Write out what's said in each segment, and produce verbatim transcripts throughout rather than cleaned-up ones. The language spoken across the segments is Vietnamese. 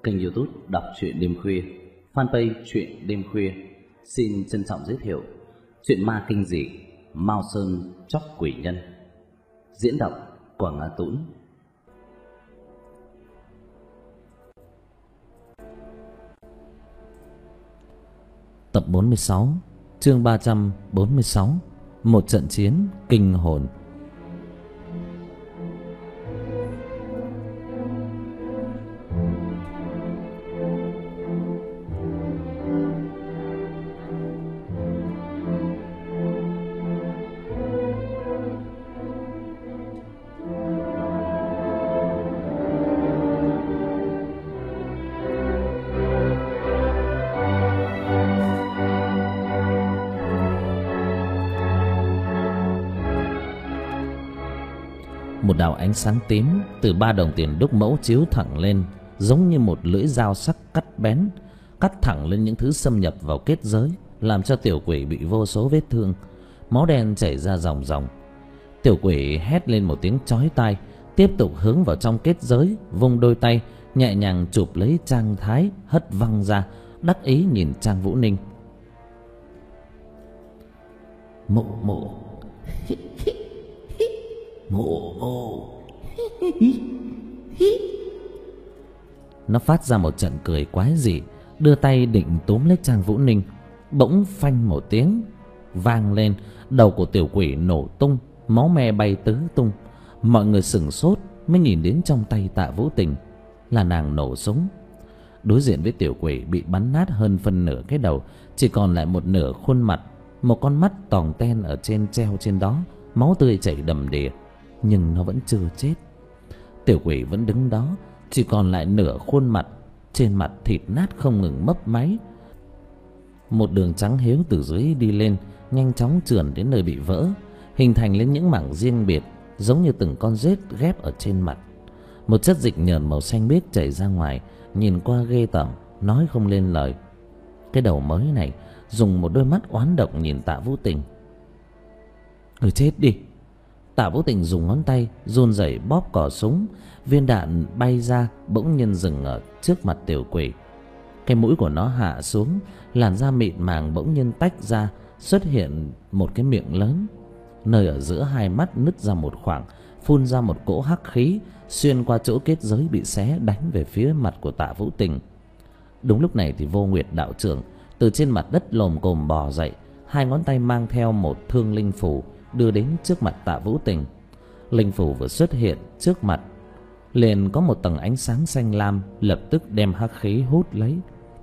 kênh YouTube đọc truyện đêm khuya, fanpage truyện đêm khuya xin trân trọng giới thiệu truyện ma kinh dị Mao Sơn Chóc Quỷ Nhân, diễn đọc Quảng Ngã Tũng. Tập bốn mươi sáu, chương ba trăm bốn mươi sáu, một trận chiến kinh hồn. Một đạo ánh sáng tím từ ba đồng tiền đúc mẫu chiếu thẳng lên, giống như một lưỡi dao sắc cắt bén, cắt thẳng lên những thứ xâm nhập vào kết giới, làm cho tiểu quỷ bị vô số vết thương, máu đen chảy ra ròng ròng. Tiểu quỷ hét lên một tiếng chói tai, tiếp tục hướng vào trong kết giới, vung đôi tay nhẹ nhàng chụp lấy Trang Thái, hất văng ra, đắc ý nhìn Trang Vũ Ninh. Mụ mụ mụ mụ. Nó phát ra một trận cười quái dị, đưa tay định túm lấy Trang Vũ Ninh. Bỗng phanh một tiếng vang lên, đầu của tiểu quỷ nổ tung, máu me bay tứ tung. Mọi người sửng sốt mới nhìn đến trong tay Tạ Vũ Tình là nàng nổ súng. Đối diện với tiểu quỷ bị bắn nát hơn phân nửa cái đầu, chỉ còn lại một nửa khuôn mặt, một con mắt tòng ten ở trên treo trên đó, máu tươi chảy đầm đìa. Nhưng nó vẫn chưa chết. Tiểu quỷ vẫn đứng đó, chỉ còn lại nửa khuôn mặt, trên mặt thịt nát không ngừng mấp máy. Một đường trắng hiếu từ dưới đi lên, nhanh chóng trườn đến nơi bị vỡ, hình thành lên những mảng riêng biệt, giống như từng con rết ghép ở trên mặt. Một chất dịch nhờn màu xanh biếc chảy ra ngoài, nhìn qua ghê tởm, nói không lên lời. Cái đầu mới này dùng một đôi mắt oán độc nhìn Tạ Vũ Tình. Người chết đi. Tạ Vũ Tình dùng ngón tay run rẩy bóp cò súng, viên đạn bay ra bỗng nhiên dừng ở trước mặt tiểu quỷ. Cái mũi của nó hạ xuống, làn da mịn màng bỗng nhiên tách ra, xuất hiện một cái miệng lớn, nơi ở giữa hai mắt nứt ra một khoảng, phun ra một cỗ hắc khí, xuyên qua chỗ kết giới bị xé, đánh về phía mặt của Tạ Vũ Tình. Đúng lúc này thì Vô Nguyệt đạo trưởng từ trên mặt đất lồm cồm bò dậy, hai ngón tay mang theo một thương linh phù đưa đến trước mặt Tạ Vũ Tình. Linh phù vừa xuất hiện trước mặt, liền có một tầng ánh sáng xanh lam lập tức đem hắc khí hút lấy.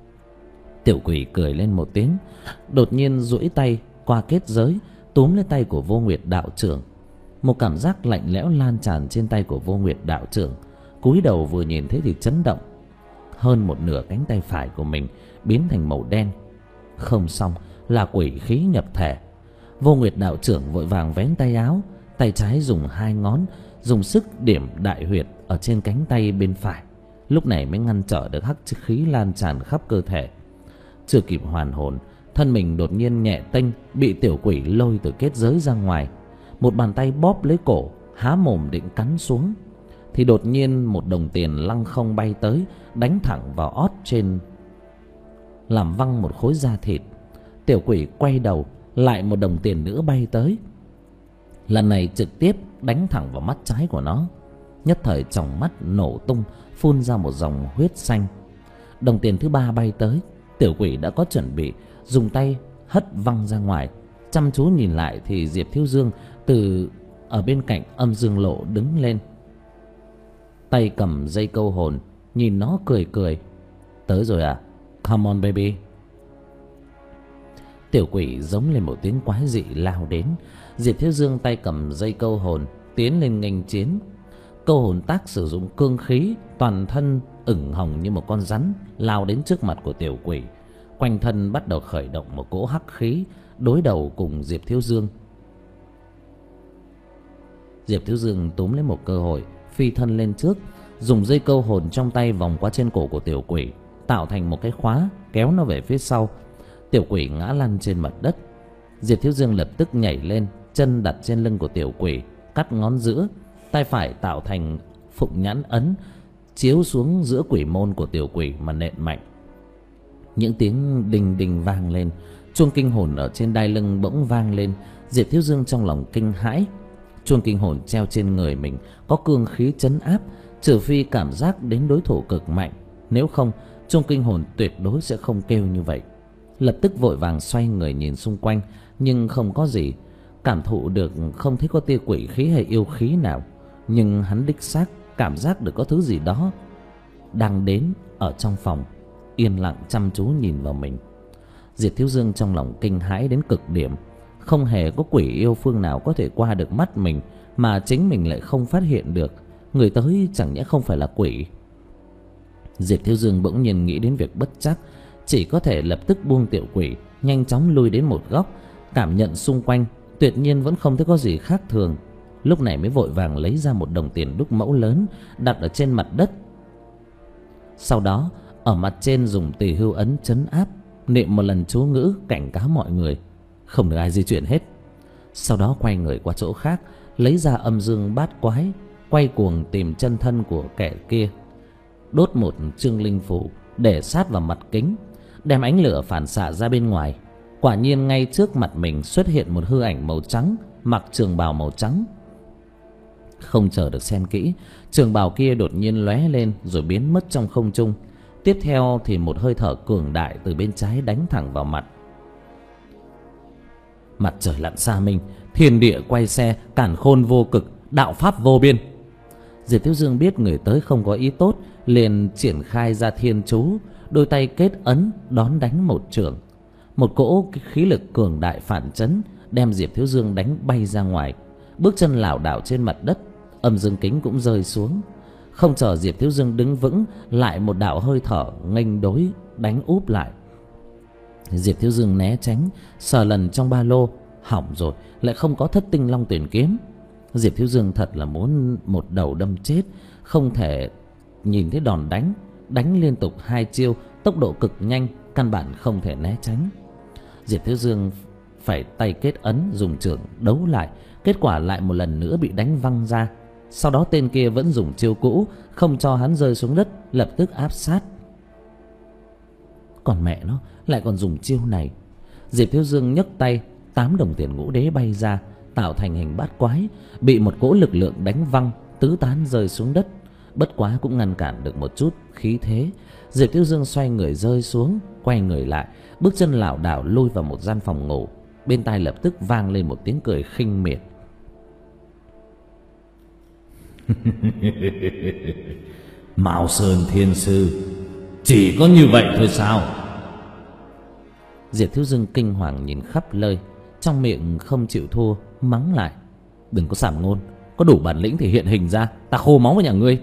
Tiểu quỷ cười lên một tiếng, đột nhiên duỗi tay qua kết giới túm lấy tay của Vô Nguyệt đạo trưởng. Một cảm giác lạnh lẽo lan tràn trên tay của Vô Nguyệt đạo trưởng. Cúi đầu vừa nhìn thấy thì chấn động, hơn một nửa cánh tay phải của mình biến thành màu đen. Không xong, là quỷ khí nhập thể. Vô Nguyệt đạo trưởng vội vàng vén tay áo, tay trái dùng hai ngón dùng sức điểm đại huyệt ở trên cánh tay bên phải, lúc này mới ngăn trở được hắc khí lan tràn khắp cơ thể. Chưa kịp hoàn hồn, thân mình đột nhiên nhẹ tênh, bị tiểu quỷ lôi từ kết giới ra ngoài. Một bàn tay bóp lấy cổ, há mồm định cắn xuống, thì đột nhiên một đồng tiền lăng không bay tới, đánh thẳng vào ót trên, làm văng một khối da thịt. Tiểu quỷ quay đầu, lại một đồng tiền nữa bay tới, lần này trực tiếp đánh thẳng vào mắt trái của nó. Nhất thời tròng mắt nổ tung, phun ra một dòng huyết xanh. Đồng tiền thứ ba bay tới, tiểu quỷ đã có chuẩn bị, dùng tay hất văng ra ngoài. Chăm chú nhìn lại thì Diệp Thiếu Dương từ ở bên cạnh Âm Dương Lộ đứng lên, tay cầm dây câu hồn, nhìn nó cười cười. Tới rồi à? Come on baby. Tiểu quỷ giống lên một tiếng quái dị lao đến. Diệp Thiếu Dương tay cầm dây câu hồn tiến lên nghênh chiến. Câu hồn tác sử dụng cương khí, toàn thân ửng hồng như một con rắn, lao đến trước mặt của tiểu quỷ. Quanh thân bắt đầu khởi động một cỗ hắc khí, đối đầu cùng Diệp Thiếu Dương. Diệp Thiếu Dương túm lấy một cơ hội, phi thân lên trước, dùng dây câu hồn trong tay vòng qua trên cổ của tiểu quỷ, tạo thành một cái khóa kéo nó về phía sau. Tiểu quỷ ngã lăn trên mặt đất. Diệp Thiếu Dương lập tức nhảy lên, chân đặt trên lưng của tiểu quỷ, cắt ngón giữa, tay phải tạo thành phụng nhãn ấn, chiếu xuống giữa quỷ môn của tiểu quỷ mà nện mạnh. Những tiếng đinh đinh vang lên, chuông kinh hồn ở trên đai lưng bỗng vang lên. Diệp Thiếu Dương trong lòng kinh hãi. Chuông kinh hồn treo trên người mình có cương khí trấn áp, trừ phi cảm giác đến đối thủ cực mạnh, nếu không chuông kinh hồn tuyệt đối sẽ không kêu như vậy. Lập tức vội vàng xoay người nhìn xung quanh, nhưng không có gì cảm thụ được, không thấy có tia quỷ khí hay yêu khí nào, nhưng hắn đích xác cảm giác được có thứ gì đó đang đến ở trong phòng, yên lặng chăm chú nhìn vào mình. Diệp Thiếu Dương trong lòng kinh hãi đến cực điểm. Không hề có quỷ yêu phương nào có thể qua được mắt mình, mà chính mình lại không phát hiện được. Người tới chẳng nhẽ không phải là quỷ? Diệp Thiếu Dương bỗng nhiên nghĩ đến việc bất trắc, chỉ có thể lập tức buông tiểu quỷ, nhanh chóng lui đến một góc, cảm nhận xung quanh, tuyệt nhiên vẫn không thấy có gì khác thường. Lúc này mới vội vàng lấy ra một đồng tiền đúc mẫu lớn đặt ở trên mặt đất. Sau đó ở mặt trên dùng tỳ hưu ấn trấn áp, niệm một lần chú ngữ cảnh cáo mọi người không được ai di chuyển hết. Sau đó quay người qua chỗ khác, lấy ra âm dương bát quái, quay cuồng tìm chân thân của kẻ kia, đốt một chương linh phủ để sát vào mặt kính, đem ánh lửa phản xạ ra bên ngoài. Quả nhiên ngay trước mặt mình xuất hiện một hư ảnh màu trắng, mặc trường bào màu trắng. Không chờ được xem kỹ, trường bào kia đột nhiên lóe lên rồi biến mất trong không trung. Tiếp theo thì một hơi thở cường đại từ bên trái đánh thẳng vào mặt. Mặt trời lặn xa mình, thiên địa quay xe, càn khôn vô cực, đạo pháp vô biên. Diệp Thiếu Dương biết người tới không có ý tốt, liền triển khai ra thiên chú, đôi tay kết ấn đón đánh một chưởng. Một cỗ khí lực cường đại phản chấn, đem Diệp Thiếu Dương đánh bay ra ngoài. Bước chân lảo đảo trên mặt đất, âm dương kính cũng rơi xuống. Không chờ Diệp Thiếu Dương đứng vững, lại một đạo hơi thở nghênh đối đánh úp lại. Diệp Thiếu Dương né tránh, sờ lần trong ba lô, hỏng rồi, lại không có thất tinh long tuyển kiếm. Diệp Thiếu Dương thật là muốn một đầu đâm chết, không thể nhìn thấy đòn đánh, đánh liên tục hai chiêu, tốc độ cực nhanh, căn bản không thể né tránh. Diệp Thiếu Dương phải tay kết ấn dùng chưởng đấu lại, kết quả lại một lần nữa bị đánh văng ra. Sau đó tên kia vẫn dùng chiêu cũ, không cho hắn rơi xuống đất, lập tức áp sát. Còn mẹ nó lại còn dùng chiêu này. Diệp Thiếu Dương nhấc tay, tám đồng tiền ngũ đế bay ra, tạo thành hình bát quái, bị một cỗ lực lượng đánh văng, tứ tán rơi xuống đất. Bất quá cũng ngăn cản được một chút khí thế. Diệp Thiếu Dương xoay người rơi xuống, quay người lại, bước chân lảo đảo lui vào một gian phòng ngủ. Bên tai lập tức vang lên một tiếng cười khinh miệt. Mao Sơn Thiên Sư, chỉ có như vậy thôi sao? Diệp Thiếu Dương kinh hoàng nhìn khắp nơi, trong miệng không chịu thua, mắng lại. Đừng có sảm ngôn, có đủ bản lĩnh thì hiện hình ra, ta khô máu với nhà ngươi.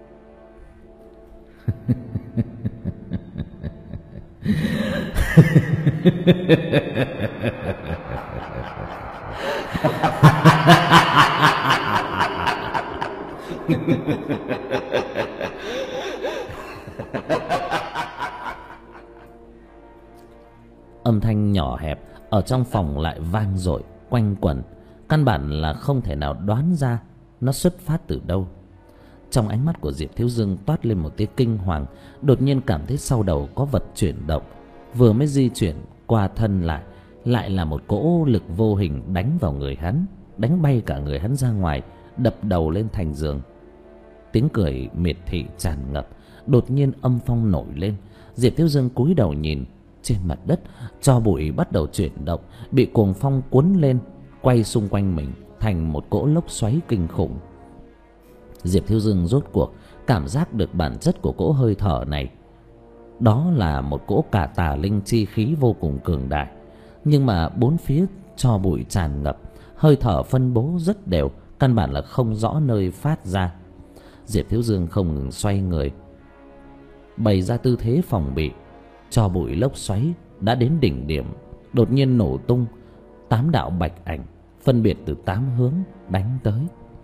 Âm thanh nhỏ hẹp ở trong phòng lại vang dội quanh quẩn, căn bản là không thể nào đoán ra nó xuất phát từ đâu. Trong ánh mắt của Diệp Thiếu Dương toát lên một tia kinh hoàng, đột nhiên cảm thấy sau đầu có vật chuyển động, vừa mới di chuyển qua thân lại, lại là một cỗ lực vô hình đánh vào người hắn, đánh bay cả người hắn ra ngoài, đập đầu lên thành giường. Tiếng cười miệt thị tràn ngập, đột nhiên âm phong nổi lên. Diệp Thiếu Dương cúi đầu nhìn, trên mặt đất tro bụi bắt đầu chuyển động, bị cuồng phong cuốn lên, quay xung quanh mình thành một cỗ lốc xoáy kinh khủng. Diệp Thiếu Dương rốt cuộc cảm giác được bản chất của cỗ hơi thở này. Đó là một cỗ cả tà linh chi khí vô cùng cường đại, nhưng mà bốn phía tro bụi tràn ngập, hơi thở phân bố rất đều, căn bản là không rõ nơi phát ra. Diệp Thiếu Dương không ngừng xoay người, bày ra tư thế phòng bị. Tro bụi lốc xoáy đã đến đỉnh điểm, đột nhiên nổ tung, tám đạo bạch ảnh phân biệt từ tám hướng đánh tới.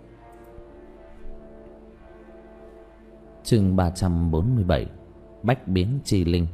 Chương ba trăm bốn mươi bảy, Bách biến chi linh.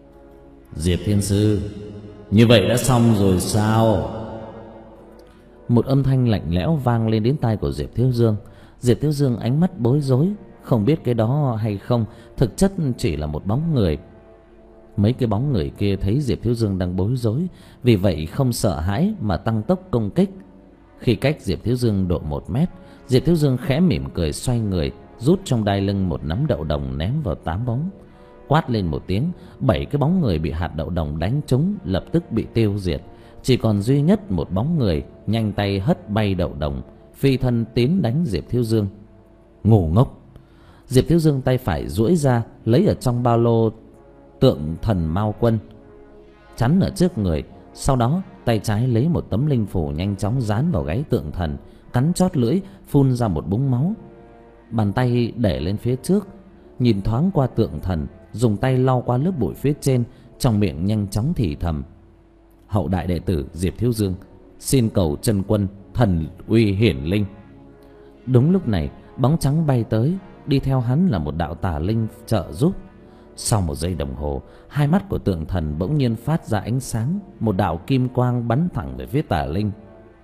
Diệp Thiên Sư, như vậy đã xong rồi sao? Một âm thanh lạnh lẽo vang lên đến tai của Diệp Thiếu Dương. Diệp Thiếu Dương ánh mắt bối rối, không biết cái đó hay không thực chất chỉ là một bóng người. Mấy cái bóng người kia thấy Diệp Thiếu Dương đang bối rối, vì vậy không sợ hãi mà tăng tốc công kích. Khi cách Diệp Thiếu Dương độ một mét, Diệp Thiếu Dương khẽ mỉm cười xoay người, rút trong đai lưng một nắm đậu đồng ném vào tám bóng. Quát lên một tiếng, bảy cái bóng người bị hạt đậu đồng đánh trúng lập tức bị tiêu diệt. Chỉ còn duy nhất một bóng người nhanh tay hất bay đậu đồng, phi thân tiến đánh Diệp Thiếu Dương. Ngu ngốc! Diệp Thiếu Dương tay phải duỗi ra, lấy ở trong ba lô tượng thần Mao Quân chắn ở trước người. Sau đó tay trái lấy một tấm linh phù nhanh chóng dán vào gáy tượng thần, cắn chót lưỡi, phun ra một búng máu. Bàn tay để lên phía trước, nhìn thoáng qua tượng thần, dùng tay lau qua lớp bụi phía trên, trong miệng nhanh chóng thì thầm: hậu đại đệ tử Diệp Thiếu Dương xin cầu chân quân thần uy hiển linh. Đúng lúc này bóng trắng bay tới, đi theo hắn là một đạo tà linh trợ giúp. Sau một giây đồng hồ, hai mắt của tượng thần bỗng nhiên phát ra ánh sáng, một đạo kim quang bắn thẳng về phía tà linh.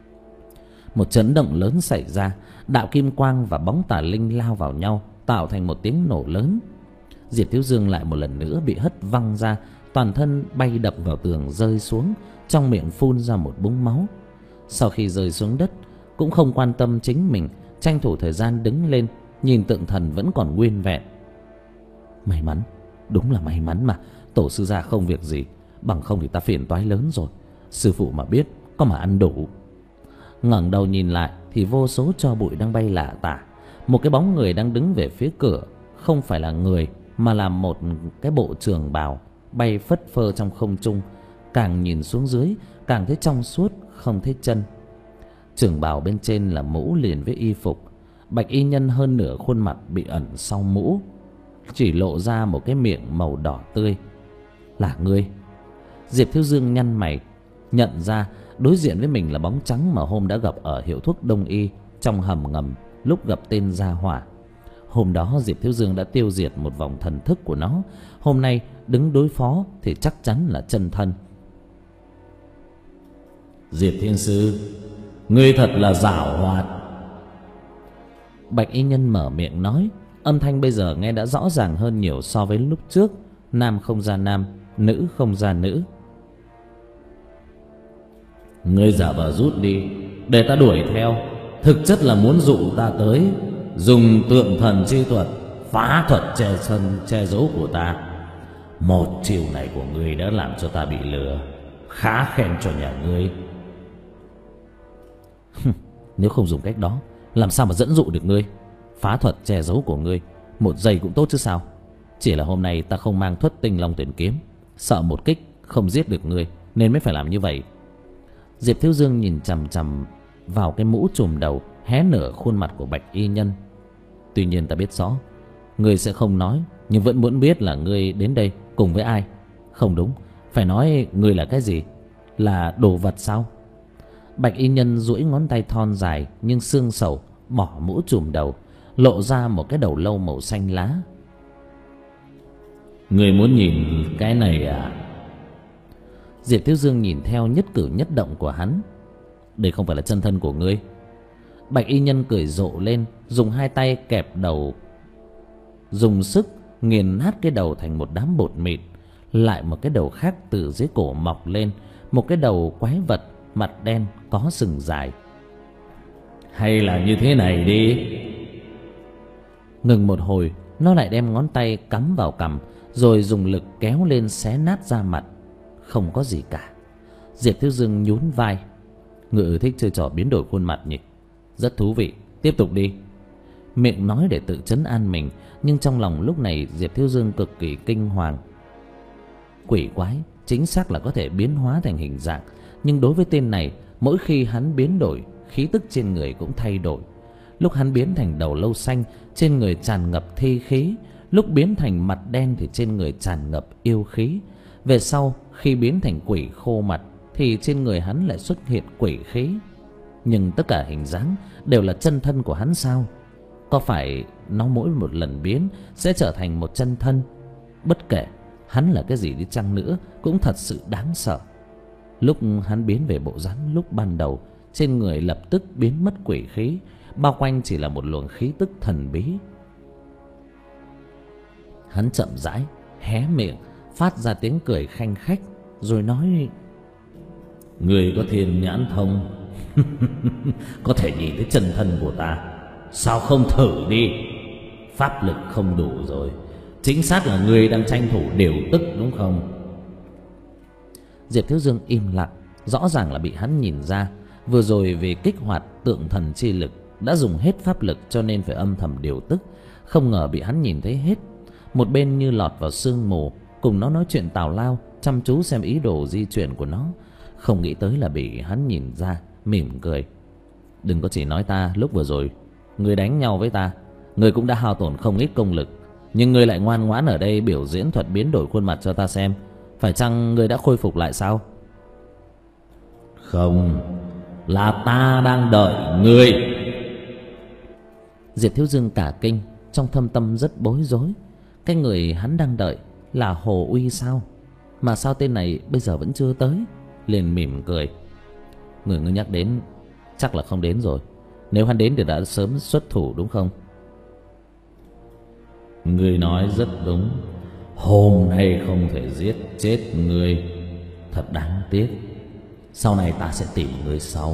Một chấn động lớn xảy ra, đạo kim quang và bóng tà linh lao vào nhau, tạo thành một tiếng nổ lớn. Diệp Thiếu Dương lại một lần nữa bị hất văng ra, toàn thân bay đập vào tường rơi xuống, trong miệng phun ra một búng máu. Sau khi rơi xuống đất, cũng không quan tâm chính mình, tranh thủ thời gian đứng lên, nhìn tượng thần vẫn còn nguyên vẹn. May mắn, đúng là may mắn mà tổ sư gia không việc gì, bằng không thì ta phiền toái lớn rồi. Sư phụ mà biết có mà ăn đủ. Ngẩng đầu nhìn lại thì vô số tro bụi đang bay lả tả. Một cái bóng người đang đứng về phía cửa, không phải là người mà là một cái bộ trường bào bay phất phơ trong không trung. Càng nhìn xuống dưới càng thấy trong suốt, không thấy chân. Trường bào bên trên là mũ liền với y phục. Bạch y nhân hơn nửa khuôn mặt bị ẩn sau mũ, chỉ lộ ra một cái miệng màu đỏ tươi. Là ngươi? Diệp Thiếu Dương nhăn mày, nhận ra đối diện với mình là bóng trắng mà hôm đã gặp ở hiệu thuốc Đông Y trong hầm ngầm lúc gặp tên Gia Hỏa. Hôm đó Diệp Thiếu Dương đã tiêu diệt một vòng thần thức của nó, hôm nay đứng đối phó thì chắc chắn là chân thân. Diệp Thiên Sư, ngươi thật là giảo hoạt. Bạch y nhân mở miệng nói, âm thanh bây giờ nghe đã rõ ràng hơn nhiều so với lúc trước. Nam không ra nam, nữ không ra nữ. Ngươi giả vờ rút đi để ta đuổi theo, thực chất là muốn dụ ta tới, dùng tượng thần chi thuật phá thuật che sân che giấu của ta. Một chiều này của ngươi đã làm cho ta bị lừa, khá khen cho nhà ngươi. Nếu không dùng cách đó, làm sao mà dẫn dụ được ngươi? Phá thuật che giấu của ngươi một giây cũng tốt chứ sao. Chỉ là hôm nay ta không mang Thuật Tinh Long Tuyển Kiếm, sợ một kích không giết được ngươi nên mới phải làm như vậy. Diệp Thiếu Dương nhìn chằm chằm vào cái mũ trùm đầu hé nửa khuôn mặt của Bạch y nhân. Tuy nhiên ta biết rõ ngươi sẽ không nói, nhưng vẫn muốn biết là ngươi đến đây cùng với ai. Không đúng, phải nói ngươi là cái gì? Là đồ vật sao? Bạch y nhân duỗi ngón tay thon dài nhưng xương sầu, bỏ mũ trùm đầu, lộ ra một cái đầu lâu màu xanh lá. Ngươi muốn nhìn cái này à? Diệp Thiếu Dương nhìn theo nhất cử nhất động của hắn. Đây không phải là chân thân của ngươi. Bạch y nhân cười rộ lên, dùng hai tay kẹp đầu, dùng sức nghiền nát cái đầu thành một đám bột mịn. Lại một cái đầu khác từ dưới cổ mọc lên, một cái đầu quái vật mặt đen có sừng dài. Hay là như thế này đi. Ngừng một hồi, nó lại đem ngón tay cắm vào cằm, rồi dùng lực kéo lên xé nát da mặt. Không có gì cả. Diệp Thiếu Dương nhún vai. Ngự thích chơi trò biến đổi khuôn mặt nhỉ? Rất thú vị, tiếp tục đi. Miệng nói để tự trấn an mình, nhưng trong lòng lúc này Diệp Thiếu Dương cực kỳ kinh hoàng. Quỷ quái chính xác là có thể biến hóa thành hình dạng, nhưng đối với tên này, mỗi khi hắn biến đổi, khí tức trên người cũng thay đổi. Lúc hắn biến thành đầu lâu xanh, trên người tràn ngập thi khí. Lúc biến thành mặt đen thì trên người tràn ngập yêu khí. Về sau, khi biến thành quỷ khô mặt thì trên người hắn lại xuất hiện quỷ khí. Nhưng tất cả hình dáng đều là chân thân của hắn sao? Có phải nó mỗi một lần biến sẽ trở thành một chân thân? Bất kể hắn là cái gì đi chăng nữa cũng thật sự đáng sợ. Lúc hắn biến về bộ dáng lúc ban đầu, trên người lập tức biến mất quỷ khí, bao quanh chỉ là một luồng khí tức thần bí. Hắn chậm rãi hé miệng, phát ra tiếng cười khanh khách, rồi nói: Người có thiên nhãn thông, có thể nhìn thấy chân thân của ta, sao không thử đi? Pháp lực không đủ rồi, chính xác là người đang tranh thủ điều tức đúng không? Diệp Thiếu Dương im lặng, rõ ràng là bị hắn nhìn ra. Vừa rồi vì kích hoạt tượng thần chi lực đã dùng hết pháp lực, cho nên phải âm thầm điều tức, không ngờ bị hắn nhìn thấy hết. Một bên như lọt vào sương mù, cùng nó nói chuyện tào lao, chăm chú xem ý đồ di chuyển của nó. Không nghĩ tới là bị hắn nhìn ra, mỉm cười: Đừng có chỉ nói ta, lúc vừa rồi người đánh nhau với ta, người cũng đã hao tổn không ít công lực, nhưng người lại ngoan ngoãn ở đây biểu diễn thuật biến đổi khuôn mặt cho ta xem. Phải chăng người đã khôi phục lại sao? Không, là ta đang đợi ngươi. Diệp Thiếu Dương cả kinh, trong thâm tâm rất bối rối. Cái người hắn đang đợi là Hồ Uy sao? Mà sao tên này bây giờ vẫn chưa tới? Liền mỉm cười: Người ngươi nhắc đến chắc là không đến rồi. Nếu hắn đến thì đã sớm xuất thủ đúng không? Ngươi nói rất đúng, hôm nay không thể giết chết ngươi, thật đáng tiếc. Sau này ta sẽ tìm ngươi sau.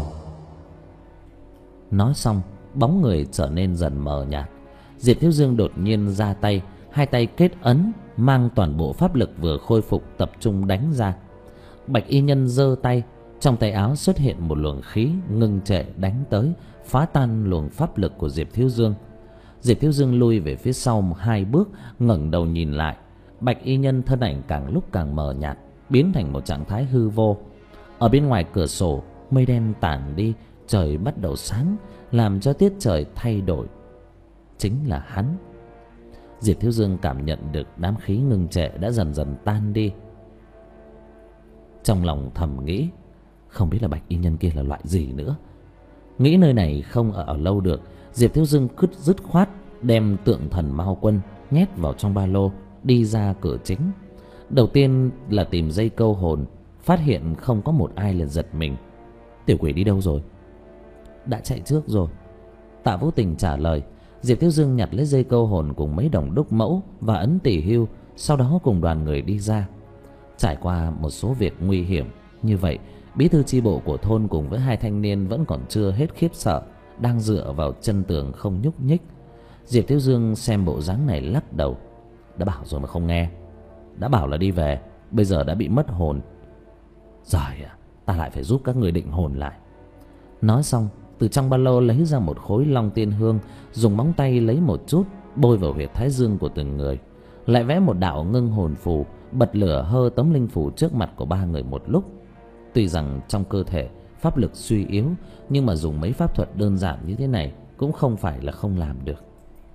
Nói xong, bóng người trở nên dần mờ nhạt. Diệp Thiếu Dương đột nhiên ra tay, hai tay kết ấn, mang toàn bộ pháp lực vừa khôi phục tập trung đánh ra. Bạch y nhân giơ tay, trong tay áo xuất hiện một luồng khí ngưng trệ đánh tới, phá tan luồng pháp lực của Diệp Thiếu Dương. Diệp Thiếu Dương lui về phía sau hai bước, ngẩng đầu nhìn lại. Bạch y nhân thân ảnh càng lúc càng mờ nhạt, biến thành một trạng thái hư vô. Ở bên ngoài cửa sổ, mây đen tản đi, trời bắt đầu sáng, làm cho tiết trời thay đổi. Chính là hắn. Diệp Thiếu Dương cảm nhận được đám khí ngưng trệ đã dần dần tan đi. Trong lòng thầm nghĩ, không biết là bạch y nhân kia là loại gì nữa. Nghĩ nơi này không ở lâu được, Diệp Thiếu Dương cứ dứt khoát đem tượng thần Mao Quân nhét vào trong ba lô, đi ra cửa chính. Đầu tiên là tìm dây câu hồn, phát hiện không có một ai, liền giật mình. Tiểu quỷ đi đâu rồi? Đã chạy trước rồi, Tạ Vũ Tình trả lời. Diệp Thiếu Dương nhặt lấy dây câu hồn cùng mấy đồng đúc mẫu và ấn tỷ hưu, sau đó cùng đoàn người đi ra. Trải qua một số việc nguy hiểm như vậy, bí thư chi bộ của thôn cùng với hai thanh niên vẫn còn chưa hết khiếp sợ, đang dựa vào chân tường không nhúc nhích. Diệp Thiếu Dương xem bộ dáng này lắc đầu. Đã bảo rồi mà không nghe. Đã bảo là đi về, bây giờ đã bị mất hồn. Giỏi à, ta lại phải giúp các người định hồn lại. Nói xong, từ trong ba lô lấy ra một khối long tiên hương, dùng móng tay lấy một chút bôi vào huyệt thái dương của từng người, lại vẽ một đạo ngưng hồn phù, bật lửa hơ tấm linh phù trước mặt của ba người một lúc. Tuy rằng trong cơ thể pháp lực suy yếu, nhưng mà dùng mấy pháp thuật đơn giản như thế này cũng không phải là không làm được.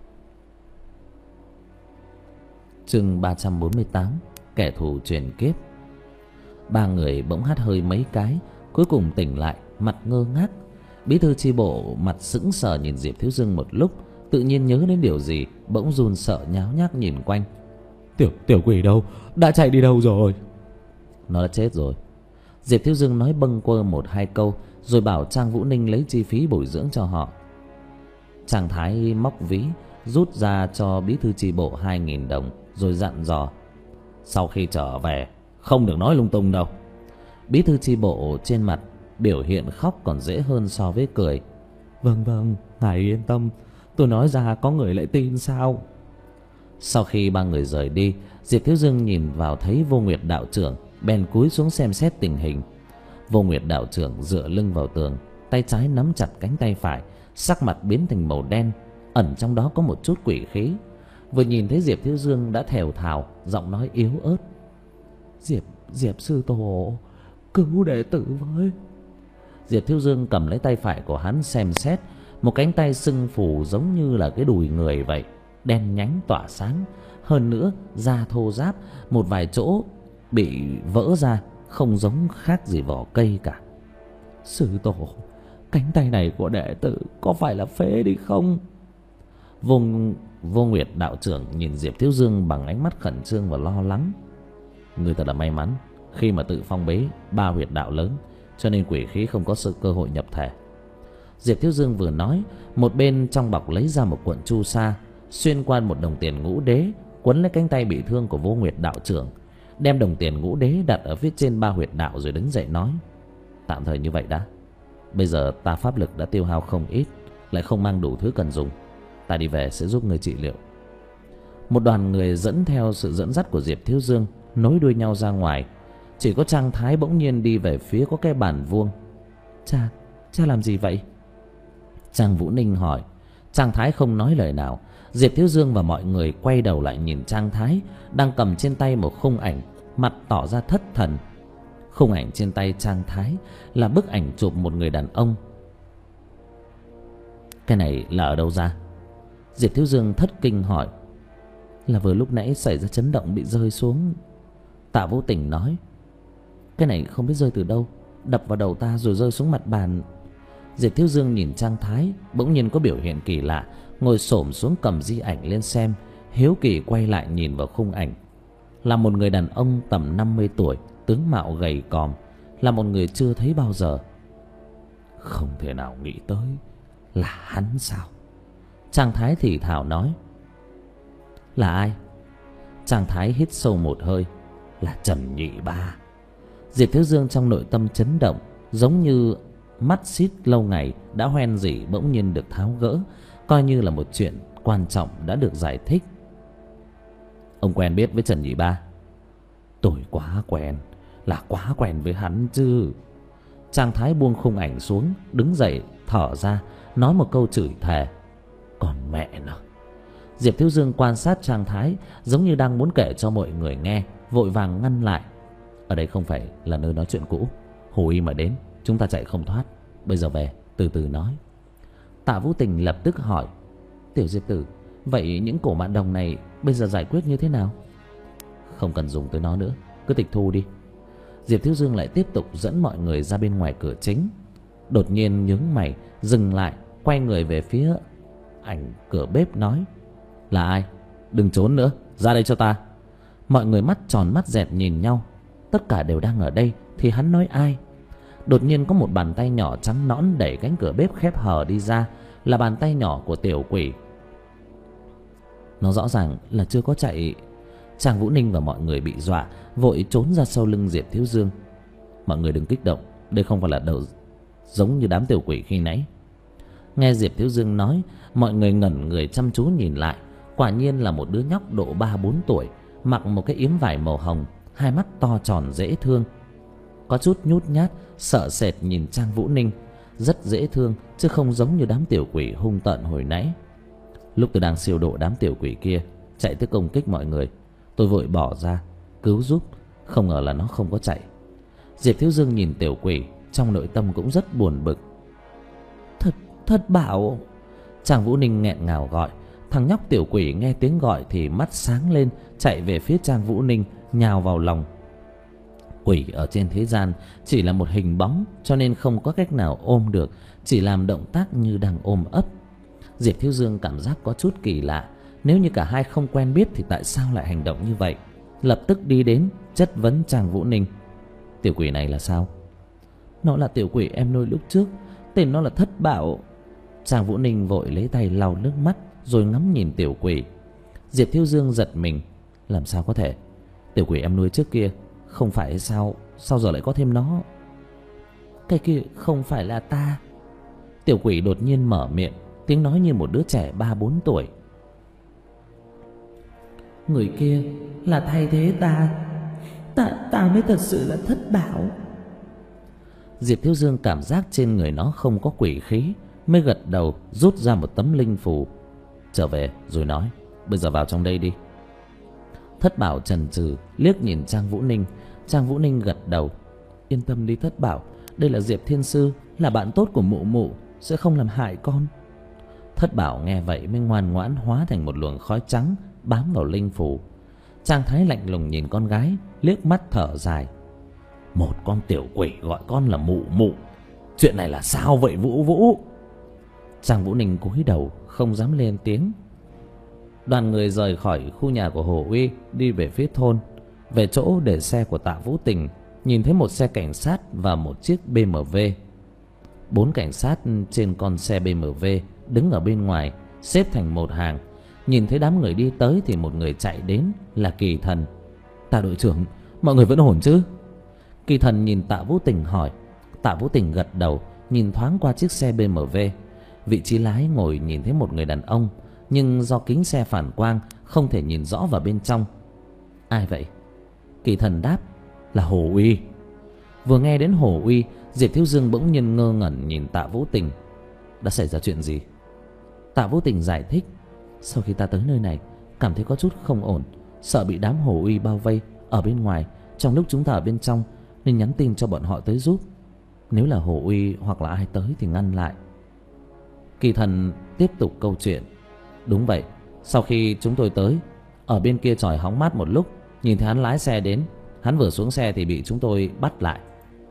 Chương ba trăm bốn mươi tám, kẻ thù truyền kiếp. Ba người bỗng hắt hơi mấy cái, cuối cùng tỉnh lại, mặt ngơ ngác. Bí thư chi bộ mặt sững sờ nhìn Diệp Thiếu Dương một lúc, tự nhiên nhớ đến điều gì, bỗng run sợ nháo nhác nhìn quanh. Tiểu tiểu quỷ đâu? Đã chạy đi đâu rồi? Nó đã chết rồi. Diệp Thiếu Dương nói bâng quơ một hai câu, rồi bảo Trang Vũ Ninh lấy chi phí bồi dưỡng cho họ. Trang Thái móc ví, rút ra cho bí thư chi bộ hai nghìn đồng, rồi dặn dò: sau khi trở về không được nói lung tung đâu. Bí thư chi bộ trên mặt biểu hiện khóc còn dễ hơn so với cười. Vâng vâng, ngài yên tâm, tôi nói ra có người lại tin sao? Sau khi ba người rời đi, Diệp Thiếu Dương nhìn vào thấy Vô Nguyệt đạo trưởng, bèn cúi xuống xem xét tình hình. Vô Nguyệt đạo trưởng dựa lưng vào tường, tay trái nắm chặt cánh tay phải, sắc mặt biến thành màu đen, ẩn trong đó có một chút quỷ khí. Vừa nhìn thấy Diệp Thiếu Dương đã thều thào, giọng nói yếu ớt: Diệp Diệp sư tổ, cứu đệ tử với. Diệp Thiếu Dương cầm lấy tay phải của hắn xem xét, một cánh tay sưng phù giống như là cái đùi người vậy, đen nhánh tỏa sáng. Hơn nữa da thô ráp, một vài chỗ bị vỡ ra, không giống khác gì vỏ cây cả. Sư tổ, cánh tay này của đệ tử có phải là phế đi không? Vô, vô Nguyệt đạo trưởng nhìn Diệp Thiếu Dương bằng ánh mắt khẩn trương và lo lắng. Người thật là may mắn, khi mà tự phong bế ba huyệt đạo lớn cho nên quỷ khí không có sự cơ hội nhập thể. Diệp Thiếu Dương vừa nói, một bên trong bọc lấy ra một cuộn chu sa, xuyên qua một đồng tiền ngũ đế, quấn lấy cánh tay bị thương của Vô Nguyệt đạo trưởng, đem đồng tiền ngũ đế đặt ở phía trên ba huyệt đạo rồi đứng dậy nói: tạm thời như vậy đã. Bây giờ ta pháp lực đã tiêu hao không ít, lại không mang đủ thứ cần dùng. Ta đi về sẽ giúp người trị liệu. Một đoàn người dẫn theo sự dẫn dắt của Diệp Thiếu Dương nối đuôi nhau ra ngoài. Chỉ có Trang Thái bỗng nhiên đi về phía có cái bàn vuông. Cha, cha làm gì vậy? Trang Vũ Ninh hỏi. Trang Thái không nói lời nào. Diệp Thiếu Dương và mọi người quay đầu lại nhìn Trang Thái đang cầm trên tay một khung ảnh, mặt tỏ ra thất thần. Khung ảnh trên tay Trang Thái là bức ảnh chụp một người đàn ông. Cái này là ở đâu ra? Diệp Thiếu Dương thất kinh hỏi. Là vừa lúc nãy xảy ra chấn động bị rơi xuống. Tạ Vũ Tình nói. Cái này không biết rơi từ đâu, đập vào đầu ta rồi rơi xuống mặt bàn. Diệp Thiếu Dương nhìn Trang Thái, bỗng nhiên có biểu hiện kỳ lạ, ngồi xổm xuống cầm di ảnh lên xem, hiếu kỳ quay lại nhìn vào khung ảnh. Là một người đàn ông tầm năm mươi tuổi, tướng mạo gầy còm, là một người chưa thấy bao giờ. Không thể nào nghĩ tới là hắn sao? Trang Thái thì thào nói. Là ai? Trang Thái hít sâu một hơi. Là Trần Nhị Ba. Diệp Thiếu Dương trong nội tâm chấn động, giống như mắt xít lâu ngày đã hoen rỉ bỗng nhiên được tháo gỡ, coi như là một chuyện quan trọng đã được giải thích. Ông quen biết với Trần Nhị Ba? Tôi quá quen, là quá quen với hắn chứ. Trang Thái buông khung ảnh xuống, đứng dậy thở ra, nói một câu chửi thề. Còn mẹ nó. Diệp Thiếu Dương quan sát Trang Thái, giống như đang muốn kể cho mọi người nghe, vội vàng ngăn lại. Ở đây không phải là nơi nói chuyện cũ, hù y mà đến chúng ta chạy không thoát. Bây giờ về từ từ nói. Tạ Vũ Tình lập tức hỏi. Tiểu Diệp Tử, vậy những cổ mạn đồng này bây giờ giải quyết như thế nào? Không cần dùng tới nó nữa, cứ tịch thu đi. Diệp Thiếu Dương lại tiếp tục dẫn mọi người ra bên ngoài cửa chính. Đột nhiên nhướng mày, dừng lại, quay người về phía ảnh cửa bếp nói. Là ai? Đừng trốn nữa, ra đây cho ta. Mọi người mắt tròn mắt dẹt nhìn nhau. Tất cả đều đang ở đây thì hắn nói ai? Đột nhiên có một bàn tay nhỏ trắng nõn đẩy cánh cửa bếp khép hờ đi ra. Là bàn tay nhỏ của tiểu quỷ. Nó rõ ràng là chưa có chạy. Trang Vũ Ninh và mọi người bị dọa, vội trốn ra sau lưng Diệp Thiếu Dương. Mọi người đừng kích động, đây không phải là đầu giống như đám tiểu quỷ khi nãy. Nghe Diệp Thiếu Dương nói, mọi người ngẩn người chăm chú nhìn lại. Quả nhiên là một đứa nhóc độ ba bốn tuổi, mặc một cái yếm vải màu hồng, hai mắt to tròn dễ thương. Có chút nhút nhát, sợ sệt nhìn Trang Vũ Ninh. Rất dễ thương, chứ không giống như đám tiểu quỷ hung tợn hồi nãy. Lúc tôi đang siêu độ đám tiểu quỷ kia chạy tới công kích mọi người, tôi vội bỏ ra cứu giúp, không ngờ là nó không có chạy. Diệp Thiếu Dương nhìn tiểu quỷ, trong nội tâm cũng rất buồn bực. Thật, thật bảo. Trang Vũ Ninh nghẹn ngào gọi. Thằng nhóc tiểu quỷ nghe tiếng gọi thì mắt sáng lên, chạy về phía Trang Vũ Ninh, nhào vào lòng. Quỷ ở trên thế gian chỉ là một hình bóng, cho nên không có cách nào ôm được, chỉ làm động tác như đang ôm ấp. Diệp Thiếu Dương cảm giác có chút kỳ lạ. Nếu như cả hai không quen biết thì tại sao lại hành động như vậy? Lập tức đi đến chất vấn Trang Vũ Ninh. Tiểu quỷ này là sao? Nó là tiểu quỷ em nuôi lúc trước, tên nó là Thất Bảo. Trang Vũ Ninh vội lấy tay lau nước mắt rồi ngắm nhìn tiểu quỷ. Diệp Thiếu Dương giật mình. Làm sao có thể? Tiểu quỷ em nuôi trước kia không phải sao? Sao giờ lại có thêm nó? Cái kia không phải là ta. Tiểu quỷ đột nhiên mở miệng, tiếng nói như một đứa trẻ ba bốn tuổi. Người kia là thay thế ta. Ta, ta mới thật sự là Thất Bảo. Diệp Thiếu Dương cảm giác trên người nó không có quỷ khí, mới gật đầu rút ra một tấm linh phù. Trở về rồi nói, bây giờ vào trong đây đi. Thất Bảo chần chừ liếc nhìn Trang Vũ Ninh. Trang Vũ Ninh gật đầu. Yên tâm đi Thất Bảo, đây là Diệp Thiên Sư, là bạn tốt của mụ mụ, sẽ không làm hại con. Thất Bảo nghe vậy mới ngoan ngoãn hóa thành một luồng khói trắng bám vào linh phù. Trang Thái lạnh lùng nhìn con gái, liếc mắt thở dài. Một con tiểu quỷ gọi con là mụ mụ, chuyện này là sao vậy Vũ Vũ? Trang Vũ Ninh cúi đầu không dám lên tiếng. Đoàn người rời khỏi khu nhà của Hồ Uy, đi về phía thôn, về chỗ để xe của Tạ Vũ Tình. nhìn thấy một xe cảnh sát và một chiếc bê em vê. Bốn cảnh sát trên con xe bê em vê đứng ở bên ngoài, xếp thành một hàng. Nhìn thấy đám người đi tới thì một người chạy đến là Kỳ Thần. Tạ đội trưởng, mọi người vẫn ổn chứ? Kỳ Thần nhìn Tạ Vũ Tình hỏi. Tạ Vũ Tình gật đầu, nhìn thoáng qua chiếc xe bê em vê. Vị trí lái ngồi nhìn thấy một người đàn ông, nhưng do kính xe phản quang không thể nhìn rõ vào bên trong. Ai vậy? Kỳ Thần đáp. Là Hồ Uy. Vừa nghe đến Hồ Uy, Diệp Thiếu Dương bỗng nhiên ngơ ngẩn nhìn Tạ Vũ Tình. Đã xảy ra chuyện gì? Tạ Vũ Tình giải thích. Sau khi ta tới nơi này, cảm thấy có chút không ổn, sợ bị đám Hồ Uy bao vây ở bên ngoài trong lúc chúng ta ở bên trong, nên nhắn tin cho bọn họ tới giúp. Nếu là Hồ Uy hoặc là ai tới thì ngăn lại. Kỳ Thần tiếp tục câu chuyện. Đúng vậy, sau khi chúng tôi tới, ở bên kia chòi hóng mát một lúc, nhìn thấy hắn lái xe đến. Hắn vừa xuống xe thì bị chúng tôi bắt lại.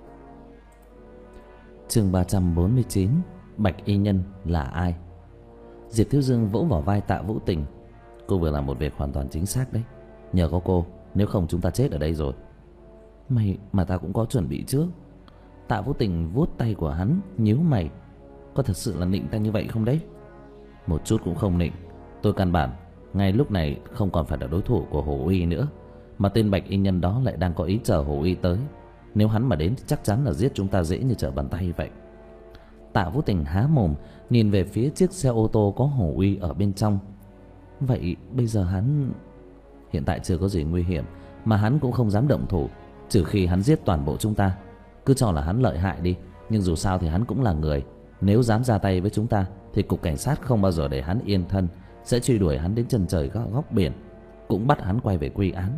Chương ba trăm bốn mươi chín. Bạch y nhân là ai? Diệp Thiếu Dương vỗ vào vai Tạ Vũ Tình. Cô vừa làm một việc hoàn toàn chính xác đấy. Nhờ có cô, nếu không chúng ta chết ở đây rồi. May mà ta cũng có chuẩn bị trước. Tạ Vũ Tình vuốt tay của hắn, nhíu mày. Có thật sự là nịnh ta như vậy không đấy? Một chút cũng không nịnh. Tôi căn bản ngay lúc này không còn phải là đối thủ của Hồ Uy nữa, mà tên Bạch y nhân đó lại đang có ý chờ Hồ Uy tới. Nếu hắn mà đến thì chắc chắn là giết chúng ta dễ như trở bàn tay vậy. Tạ Vũ Tình há mồm nhìn về phía chiếc xe ô tô có Hồ Uy ở bên trong. Vậy bây giờ hắn... Hiện tại chưa có gì nguy hiểm, mà hắn cũng không dám động thủ, trừ khi hắn giết toàn bộ chúng ta. Cứ cho là hắn lợi hại đi, nhưng dù sao thì hắn cũng là người. Nếu dám ra tay với chúng ta thì cục cảnh sát không bao giờ để hắn yên thân, sẽ truy đuổi hắn đến chân trời góc biển, cũng bắt hắn quay về quy án.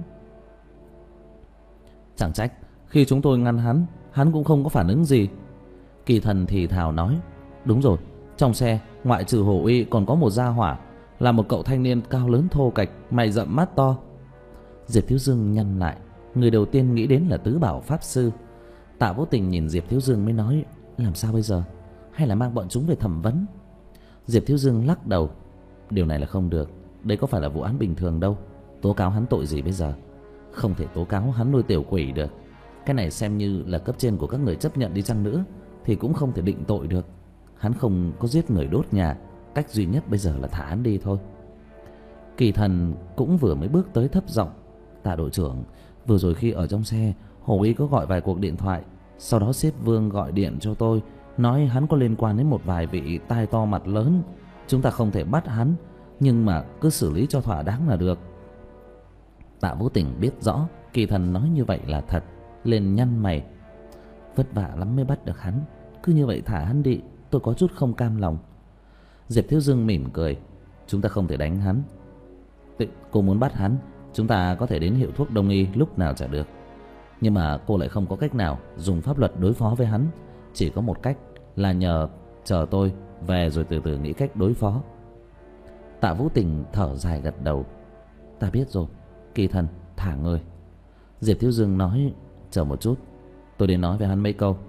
Chẳng trách khi chúng tôi ngăn hắn, hắn cũng không có phản ứng gì. Kỳ Thần thì thào nói. Đúng rồi, trong xe ngoại trừ Hồ Uy còn có một gia hỏa, là một cậu thanh niên cao lớn thô kệch, mày rậm mắt to. Diệp Thiếu Dương nhăn lại. Người đầu tiên nghĩ đến là Tứ Bảo Pháp Sư. Tạ Vũ Tình nhìn Diệp Thiếu Dương mới nói. Làm sao bây giờ? Hay là mang bọn chúng về thẩm vấn? Diệp Thiếu Dương lắc đầu. Điều này là không được. Đây có phải là vụ án bình thường đâu. Tố cáo hắn tội gì bây giờ? Không thể tố cáo hắn nuôi tiểu quỷ được. Cái này xem như là cấp trên của các người chấp nhận đi chăng nữa thì cũng không thể định tội được. Hắn không có giết người đốt nhà, cách duy nhất bây giờ là thả hắn đi thôi. Kỳ Thần cũng vừa mới bước tới thấp giọng. Tạ đội trưởng, vừa rồi khi ở trong xe, Hồ Uy có gọi vài cuộc điện thoại. Sau đó sếp Vương gọi điện cho tôi, nói hắn có liên quan đến một vài vị tai to mặt lớn. Chúng ta không thể bắt hắn, nhưng mà cứ xử lý cho thỏa đáng là được. Tạ Vũ Tình biết rõ Kỳ Thần nói như vậy là thật, lên nhăn mày. Vất vả lắm mới bắt được hắn, cứ như vậy thả hắn đi, tôi có chút không cam lòng. Diệp Thiếu Dương mỉm cười. Chúng ta không thể đánh hắn. Cô muốn bắt hắn, chúng ta có thể đến hiệu thuốc đông y lúc nào chả được. Nhưng mà cô lại không có cách nào dùng pháp luật đối phó với hắn. Chỉ có một cách là nhờ chờ tôi về rồi từ từ nghĩ cách đối phó. Tạ Vũ Tình thở dài gật đầu. Ta biết rồi, Kỳ Thần, thả người. Diệp Thiếu Dương nói. Chờ một chút, tôi đến nói với hắn mấy câu.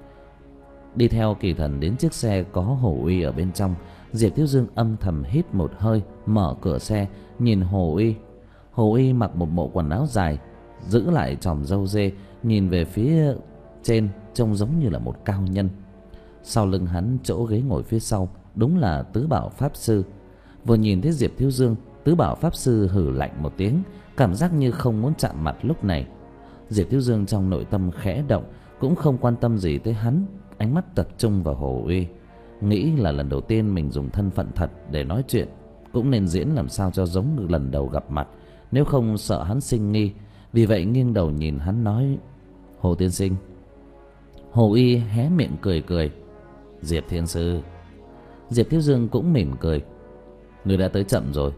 Đi theo Kỳ Thần đến chiếc xe có Hồ Uy ở bên trong. Diệp Thiếu Dương âm thầm hít một hơi, mở cửa xe, nhìn Hồ Uy. Hồ Uy mặc một bộ quần áo dài, giữ lại chòm râu dê, nhìn về phía trên trông giống như là một cao nhân. Sau lưng hắn chỗ ghế ngồi phía sau đúng là Tứ Bảo Pháp Sư. Vừa nhìn thấy Diệp Thiếu Dương, Tứ Bảo Pháp Sư hử lạnh một tiếng, cảm giác như không muốn chạm mặt lúc này. Diệp Thiếu Dương trong nội tâm khẽ động, cũng không quan tâm gì tới hắn, ánh mắt tập trung vào Hồ Uy. Nghĩ là lần đầu tiên mình dùng thân phận thật để nói chuyện, cũng nên diễn làm sao cho giống lần đầu gặp mặt, nếu không sợ hắn sinh nghi. Vì vậy nghiêng đầu nhìn hắn nói. Hồ tiên sinh. Hồ Uy hé miệng cười cười. Diệp thiên sư. Diệp Thiếu Dương cũng mỉm cười. Ngươi đã tới chậm rồi.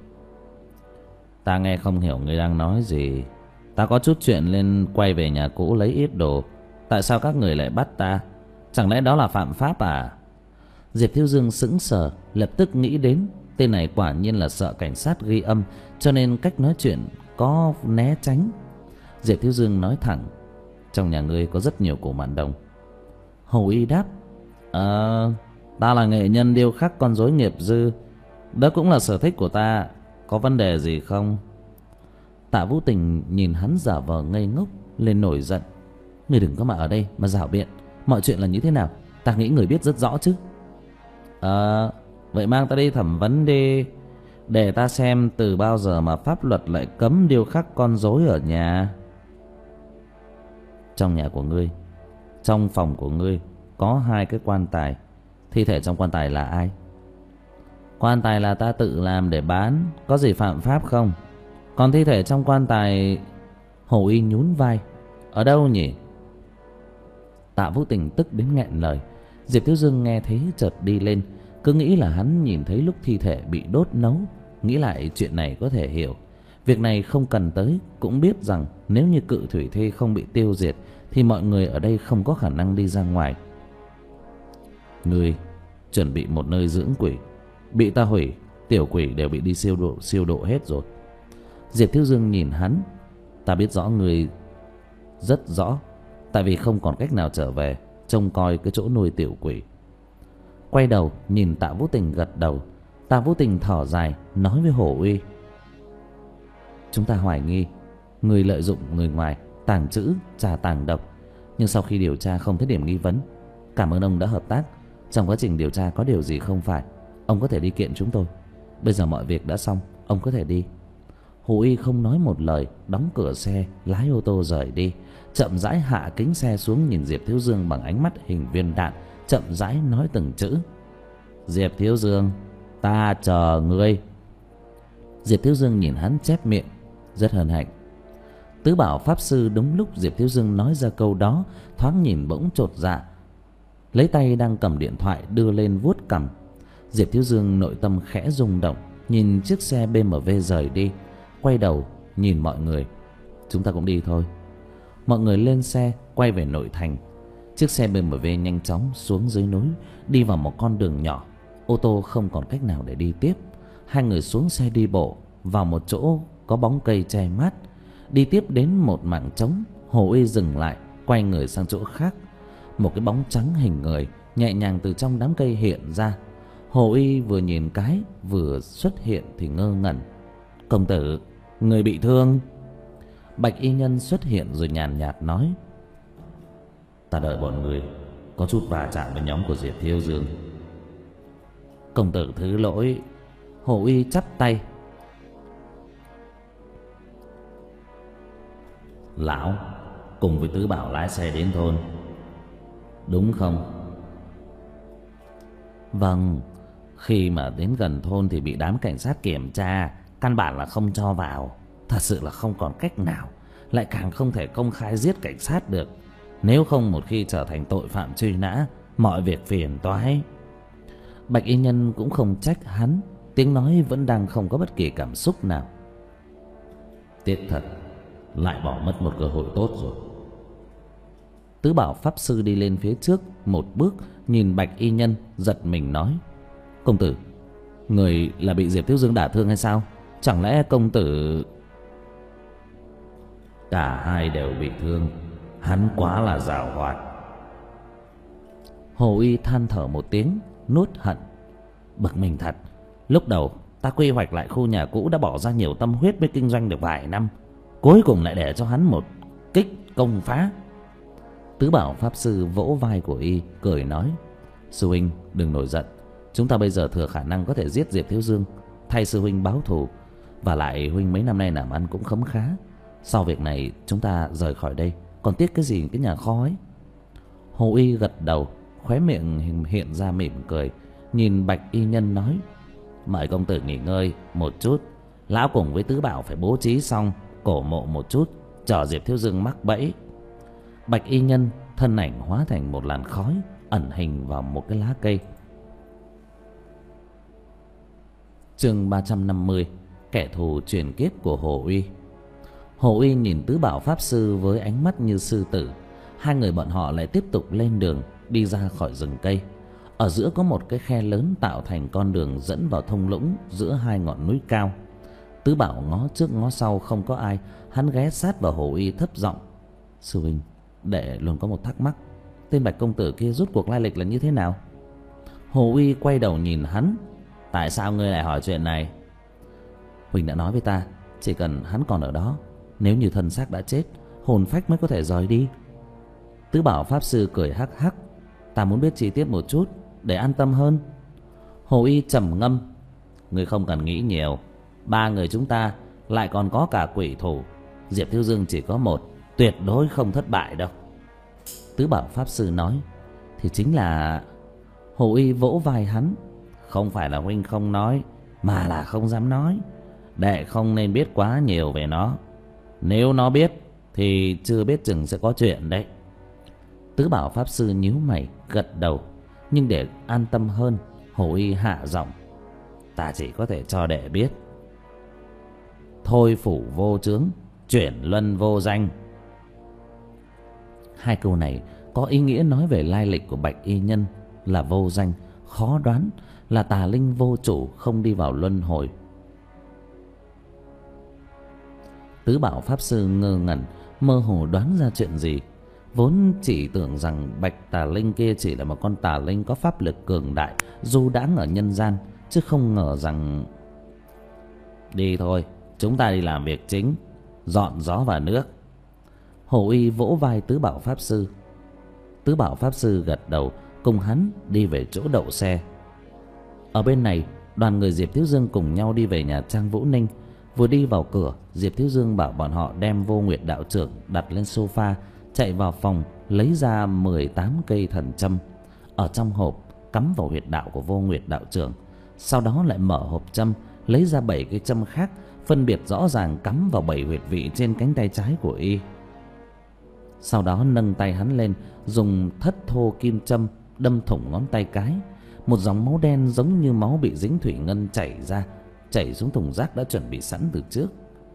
Ta nghe không hiểu ngươi đang nói gì. Ta có chút chuyện nên quay về nhà cũ lấy ít đồ. Tại sao các người lại bắt ta? Chẳng lẽ đó là phạm pháp à? Diệp Thiếu Dương sững sờ, lập tức nghĩ đến tên này quả nhiên là sợ cảnh sát ghi âm, cho nên cách nói chuyện có né tránh. Diệp Thiếu Dương nói thẳng. Trong nhà ngươi có rất nhiều củ mạn đồng. Hồ Y đáp. Ờ, ta là nghệ nhân điêu khắc con rối nghiệp dư, đó cũng là sở thích của ta. Có vấn đề gì không? Tạ Vũ Tình nhìn hắn giả vờ ngây ngốc, lên nổi giận. Người đừng có mà ở đây mà rảo biện. Mọi chuyện là như thế nào ta nghĩ người biết rất rõ chứ. Ờ, vậy mang ta đi thẩm vấn đi, để ta xem từ bao giờ mà pháp luật lại cấm điêu khắc con rối ở nhà. Trong nhà của ngươi, trong phòng của ngươi có hai cái quan tài. Thi thể trong quan tài là ai? Quan tài là ta tự làm để bán, có gì phạm pháp không? Còn thi thể trong quan tài... Hồ Y nhún vai. Ở đâu nhỉ? Tạ Vũ Tình tức đến nghẹn lời. Diệp Thiếu Dương nghe thấy chợt đi lên, cứ nghĩ là hắn nhìn thấy lúc thi thể bị đốt nấu. Nghĩ lại chuyện này có thể hiểu. Việc này không cần tới, cũng biết rằng nếu như Cự Thủy Thê không bị tiêu diệt thì mọi người ở đây không có khả năng đi ra ngoài. Ngươi chuẩn bị một nơi dưỡng quỷ, bị ta hủy, tiểu quỷ đều bị đi siêu độ siêu độ hết rồi. Diệp Thiếu Dương nhìn hắn. Ta biết rõ ngươi rất rõ, tại vì không còn cách nào trở về trông coi cái chỗ nuôi tiểu quỷ. Quay đầu nhìn Tạ Vũ Tình gật đầu. Tạ Vũ Tình thở dài nói với Hổ Uy: chúng ta hoài nghi người lợi dụng người ngoài tàng trữ trà tàng độc, nhưng sau khi điều tra không thấy điểm nghi vấn. Cảm ơn ông đã hợp tác. Trong quá trình điều tra có điều gì không phải, ông có thể đi kiện chúng tôi. Bây giờ mọi việc đã xong, ông có thể đi. Hồ Y không nói một lời, đóng cửa xe, lái ô tô rời đi. Chậm rãi hạ kính xe xuống, nhìn Diệp Thiếu Dương bằng ánh mắt hình viên đạn, chậm rãi nói từng chữ: Diệp Thiếu Dương, ta chờ ngươi. Diệp Thiếu Dương nhìn hắn chép miệng: rất hân hạnh. Tứ Bảo Pháp Sư đúng lúc Diệp Thiếu Dương nói ra câu đó, thoáng nhìn bỗng chột dạ, lấy tay đang cầm điện thoại đưa lên vuốt cằm. Diệp Thiếu Dương nội tâm khẽ rung động, nhìn chiếc xe bê em vê rời đi, quay đầu nhìn mọi người: chúng ta cũng đi thôi. Mọi người lên xe quay về nội thành. Chiếc xe bê em vê nhanh chóng xuống dưới núi, đi vào một con đường nhỏ. Ô tô không còn cách nào để đi tiếp. Hai người xuống xe đi bộ vào một chỗ có bóng cây che mát. Đi tiếp đến một mảng trống, Hồ Y dừng lại, quay người sang chỗ khác. Một cái bóng trắng hình người nhẹ nhàng từ trong đám cây hiện ra. Hồ Y vừa nhìn cái vừa xuất hiện thì ngơ ngẩn: công tử, người bị thương? Bạch y nhân xuất hiện rồi nhàn nhạt nói: ta đợi bọn người có chút va chạm với nhóm của Diệp Thiếu Dương. Công tử thứ lỗi. Hồ Y chắp tay: lão cùng với Tứ Bảo lái xe đến thôn, đúng không? Vâng. Khi mà đến gần thôn thì bị đám cảnh sát kiểm tra, căn bản là không cho vào. Thật sự là không còn cách nào, lại càng không thể công khai giết cảnh sát được. Nếu không một khi trở thành tội phạm truy nã, mọi việc phiền toái. Bạch y nhân cũng không trách hắn, tiếng nói vẫn đang không có bất kỳ cảm xúc nào. Tiếc thật, lại bỏ mất một cơ hội tốt rồi. Tứ Bảo Pháp Sư đi lên phía trước một bước, nhìn Bạch y nhân giật mình nói: công tử, người là bị Diệp Thiếu Dương đả thương hay sao? Chẳng lẽ công tử... Cả hai đều bị thương, hắn quá là giàu hoạt. Hồ Y than thở một tiếng, nuốt hận: bực mình thật. Lúc đầu ta quy hoạch lại khu nhà cũ đã bỏ ra nhiều tâm huyết mới kinh doanh được vài năm, cuối cùng lại để cho hắn một kích công phá. Tứ Bảo Pháp Sư vỗ vai của Y cười nói: sư huynh đừng nổi giận, chúng ta bây giờ thừa khả năng có thể giết Diệp Thiếu Dương, thay sư huynh báo thù. Và lại huynh mấy năm nay làm ăn cũng khấm khá. Sau việc này chúng ta rời khỏi đây, còn tiếc cái gì cái nhà kho ấy. Hồ Y gật đầu, khóe miệng hiện ra mỉm cười, nhìn Bạch y nhân nói: mời công tử nghỉ ngơi một chút, lão cùng với Tứ Bảo phải bố trí xong cổ mộ một chút, chờ Diệp Thiếu Dương mắc bẫy. Bạch y nhân thân ảnh hóa thành một làn khói, ẩn hình vào một cái lá cây. Chương ba trăm năm mươi: kẻ thù truyền kiếp của Hồ Uy. Hồ Uy nhìn Tứ Bảo Pháp Sư với ánh mắt như sư tử. Hai người bọn họ lại tiếp tục lên đường, đi ra khỏi rừng cây. Ở giữa có một cái khe lớn tạo thành con đường dẫn vào thung lũng giữa hai ngọn núi cao. Tứ Bảo ngó trước ngó sau không có ai, hắn ghé sát vào Hồ Uy thấp giọng: sư huynh, đệ luôn có một thắc mắc, tên Bạch công tử kia rút cuộc lai lịch là như thế nào? Hồ Uy quay đầu nhìn hắn: tại sao ngươi lại hỏi chuyện này? Huỳnh đã nói với ta, chỉ cần hắn còn ở đó, nếu như thân xác đã chết, hồn phách mới có thể rời đi. Tứ Bảo pháp sư cười hắc hắc: "Ta muốn biết chi tiết một chút để an tâm hơn." Hồ Y trầm ngâm: "Ngươi không cần nghĩ nhiều, ba người chúng ta lại còn có cả quỷ thủ, Diệp Thiếu Dương chỉ có một, tuyệt đối không thất bại đâu." Tứ Bảo pháp sư nói: "Thì chính là..." Hồ Y vỗ vai hắn: "Không phải là huynh không nói, mà là không dám nói. Đệ không nên biết quá nhiều về nó. Nếu nó biết thì chưa biết chừng sẽ có chuyện đấy." Tứ Bảo pháp sư nhíu mày gật đầu, nhưng để an tâm hơn, Hồ Y hạ giọng: "Ta chỉ có thể cho đệ biết, thôi phủ vô chướng, chuyển luân vô danh." Hai câu này có ý nghĩa nói về lai lịch của Bạch Y Nhân là vô danh, khó đoán, là tà linh vô chủ, không đi vào luân hồi. Tứ Bảo pháp sư ngơ ngẩn, mơ hồ đoán ra chuyện gì. Vốn chỉ tưởng rằng Bạch tà linh kia chỉ là một con tà linh có pháp lực cường đại, du đãng ở nhân gian, chứ không ngờ rằng... "Đi thôi, chúng ta đi làm việc chính, dọn gió vào nước." Hồ Y vỗ vai Tứ Bảo pháp sư. Tứ Bảo pháp sư gật đầu, cùng hắn đi về chỗ đậu xe. Ở bên này, đoàn người Diệp Thiếu Dương cùng nhau đi về nhà Trang Vũ Ninh. Vừa đi vào cửa, Diệp Thiếu Dương bảo bọn họ đem Vô Nguyệt đạo trưởng đặt lên sofa, chạy vào phòng lấy ra mười tám cây thần châm ở trong hộp, cắm vào huyệt đạo của Vô Nguyệt đạo trưởng. Sau đó lại mở hộp châm, lấy ra bảy cây châm khác, phân biệt rõ ràng cắm vào bảy huyệt vị trên cánh tay trái của y. Sau đó nâng tay hắn lên, dùng thất thô kim châm đâm thủng ngón tay cái. Một dòng máu đen giống như máu bị dính thủy ngân chảy ra, chảy xuống thùng rác đã chuẩn bị sẵn từ trước.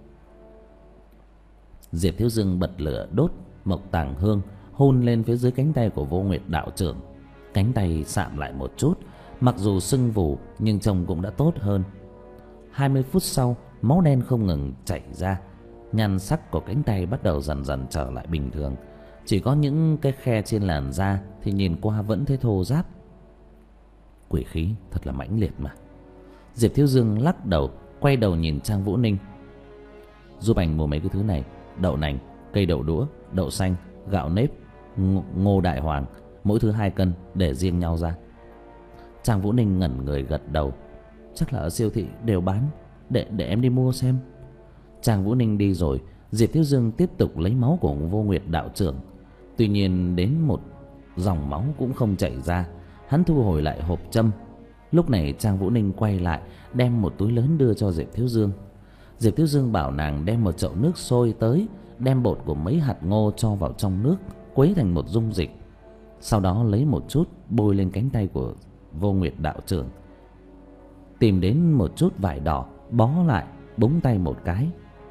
Diệp Thiếu Dương bật lửa đốt mộc tàng hương, hôn lên phía dưới cánh tay của Vô Nguyệt đạo trưởng. Cánh tay sạm lại một chút, mặc dù sưng vù nhưng trông cũng đã tốt hơn. Hai mươi phút sau, máu đen không ngừng chảy ra, nhan sắc của cánh tay bắt đầu dần dần trở lại bình thường. Chỉ có những cái khe trên làn da thì nhìn qua vẫn thấy thô ráp. Quỷ khí thật là mãnh liệt mà. Diệp Thiếu Dương lắc đầu, quay đầu nhìn Trang Vũ Ninh: "Giúp anh mua mấy cái thứ này: đậu nành, cây đậu đũa, đậu xanh, gạo nếp, ngô đại hoàng, mỗi thứ hai cân, để riêng nhau ra." Trang Vũ Ninh ngẩn người gật đầu: "Chắc là ở siêu thị đều bán, để để em đi mua xem." Trang Vũ Ninh đi rồi, Diệp Thiếu Dương tiếp tục lấy máu của Vô Nguyệt đạo trưởng. Tuy nhiên đến một dòng máu cũng không chảy ra. Hắn thu hồi lại hộp châm. Lúc này Trang Vũ Ninh quay lại, đem một túi lớn đưa cho Diệp Thiếu Dương. Diệp Thiếu Dương bảo nàng đem một chậu nước sôi tới, đem bột của mấy hạt ngô cho vào trong nước, quấy thành một dung dịch. Sau đó lấy một chút bôi lên cánh tay của Vô Nguyệt đạo trưởng, tìm đến một chút vải đỏ bó lại, búng tay một cái.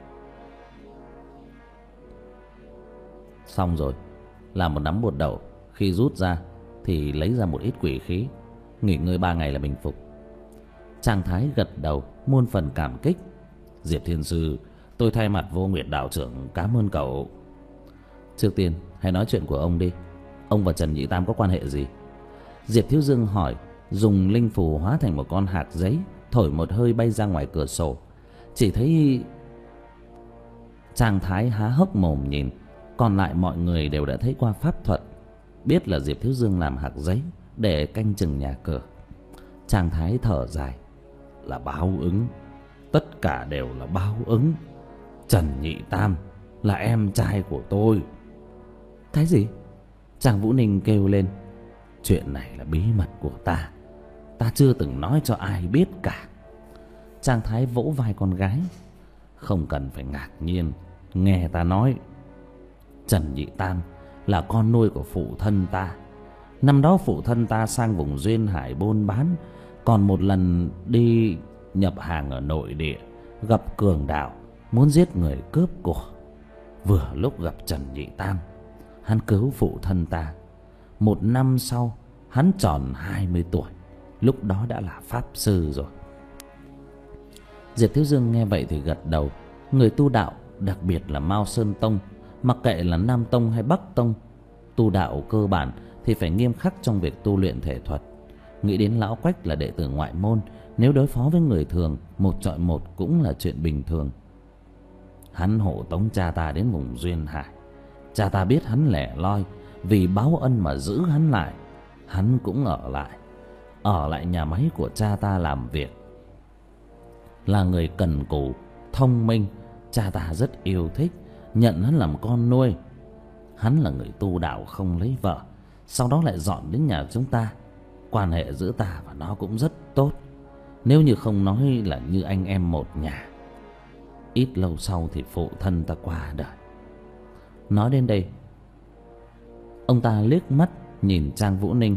Xong rồi. Làm một nắm bột đậu, khi rút ra thì lấy ra một ít quỷ khí, nghỉ ngơi ba ngày là bình phục. Trang Thái gật đầu, muôn phần cảm kích: "Diệp Thiên Sư, tôi thay mặt Vô Nguyệt đạo trưởng cảm ơn cậu." "Trước tiên hãy nói chuyện của ông đi. Ông và Trần Nhị Tam có quan hệ gì?" Diệp Thiếu Dương hỏi, dùng linh phù hóa thành một con hạt giấy, thổi một hơi bay ra ngoài cửa sổ. Chỉ thấy Trang Thái há hốc mồm nhìn, còn lại mọi người đều đã thấy qua pháp thuật, biết là Diệp Thiếu Dương làm hạt giấy để canh chừng nhà cửa. Trang Thái thở dài: "Là báo ứng, tất cả đều là báo ứng. Trần Nhị Tam là em trai của tôi." "Cái gì?" Trang Vũ Ninh kêu lên: "Chuyện này là bí mật của ta, ta chưa từng nói cho ai biết cả." Trang Thái vỗ vai con gái: "Không cần phải ngạc nhiên, nghe ta nói. Trần Nhị Tam là con nuôi của phụ thân ta. Năm đó phụ thân ta sang vùng duyên hải buôn bán, còn một lần đi nhập hàng ở nội địa, gặp cường đạo muốn giết người cướp của. Vừa lúc gặp Trần Nhị Tam, hắn cứu phụ thân ta. Một năm sau, hắn tròn hai mươi tuổi, lúc đó đã là pháp sư rồi." Diệp Thiếu Dương nghe vậy thì gật đầu. Người tu đạo, đặc biệt là Mao Sơn Tông, mặc kệ là Nam Tông hay Bắc Tông, tu đạo cơ bản thì phải nghiêm khắc trong việc tu luyện thể thuật. Nghĩ đến Lão Quách là đệ tử ngoại môn, nếu đối phó với người thường một chọi một cũng là chuyện bình thường. "Hắn hộ tống cha ta đến vùng duyên hải. Cha ta biết hắn lẻ loi, vì báo ân mà giữ hắn lại, hắn cũng ở lại. Ở lại nhà máy của cha ta làm việc. Là người cần cù, thông minh, cha ta rất yêu thích, nhận hắn làm con nuôi. Hắn là người tu đạo không lấy vợ, sau đó lại dọn đến nhà chúng ta. Quan hệ giữa ta và nó cũng rất tốt, nếu như không nói là như anh em một nhà. Ít lâu sau thì phụ thân ta qua đời. Nói đến đây, ông ta liếc mắt nhìn Trang Vũ Ninh.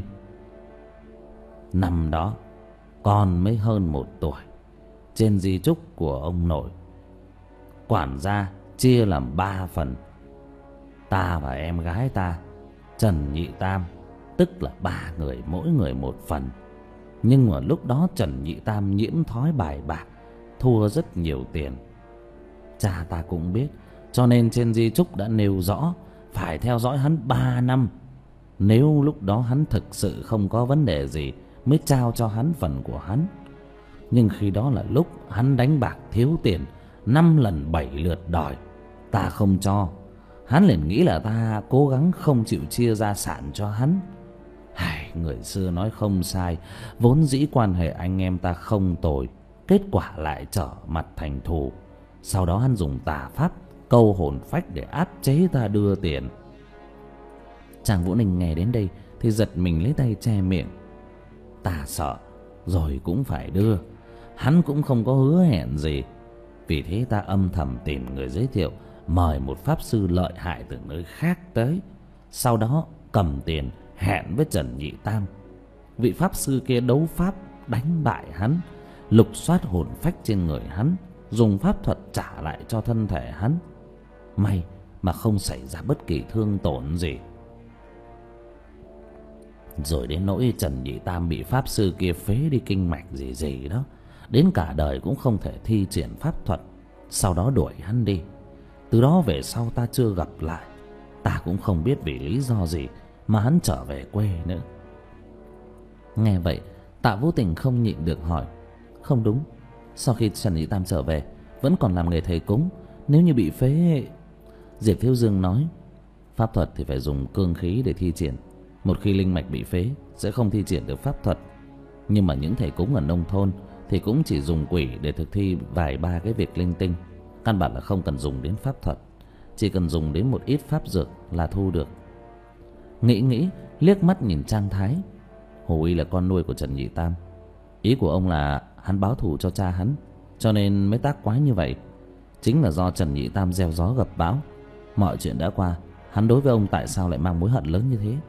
Năm đó con mới hơn một tuổi. Trên di chúc của ông nội, quản gia chia làm ba phần. Ta và em gái ta, Trần Nhị Tam, tức là ba người mỗi người một phần. Nhưng mà lúc đó Trần Nhị Tam nhiễm thói bài bạc, thua rất nhiều tiền. Cha ta cũng biết, cho nên trên di chúc đã nêu rõ phải theo dõi hắn ba năm. Nếu lúc đó hắn thực sự không có vấn đề gì mới trao cho hắn phần của hắn. Nhưng khi đó là lúc hắn đánh bạc thiếu tiền, năm lần bảy lượt đòi, ta không cho. Hắn liền nghĩ là ta cố gắng không chịu chia gia sản cho hắn. Hài, người xưa nói không sai, vốn dĩ quan hệ anh em ta không tồi, kết quả lại trở mặt thành thù. Sau đó hắn dùng tà pháp câu hồn phách để áp chế ta đưa tiền. Trang Vũ Ninh nghe đến đây thì giật mình lấy tay che miệng. Ta sợ rồi cũng phải đưa. Hắn cũng không có hứa hẹn gì. Vì thế ta âm thầm tìm người giới thiệu, mời một pháp sư lợi hại từ nơi khác tới. Sau đó cầm tiền hẹn với Trần Nhị Tam. Vị pháp sư kia đấu pháp đánh bại hắn, lục soát hồn phách trên người hắn, dùng pháp thuật trả lại cho thân thể hắn. May mà không xảy ra bất kỳ thương tổn gì. Rồi đến nỗi Trần Nhị Tam bị pháp sư kia phế đi kinh mạch gì gì đó, đến cả đời cũng không thể thi triển pháp thuật. Sau đó đuổi hắn đi. Từ đó về sau ta chưa gặp lại. Ta cũng không biết vì lý do gì mà hắn trở về quê nữa. Nghe vậy, Tạ Vũ Tình không nhịn được hỏi: không đúng, sau khi Trần Nhị Tam trở về vẫn còn làm nghề thầy cúng, nếu như bị phế... Diệp Thiếu Dương nói: pháp thuật thì phải dùng cương khí để thi triển. Một khi linh mạch bị phế sẽ không thi triển được pháp thuật. Nhưng mà những thầy cúng ở nông thôn thì cũng chỉ dùng quỷ để thực thi vài ba cái việc linh tinh, căn bản là không cần dùng đến pháp thuật, chỉ cần dùng đến một ít pháp dược là thu được. Nghĩ nghĩ, liếc mắt nhìn Trang Thái: Hồ Y là con nuôi của Trần Nhị Tam. Ý của ông là hắn báo thù cho cha hắn, cho nên mới tác quái như vậy. Chính là do Trần Nhị Tam gieo gió gặp bão. Mọi chuyện đã qua, hắn đối với ông tại sao lại mang mối hận lớn như thế?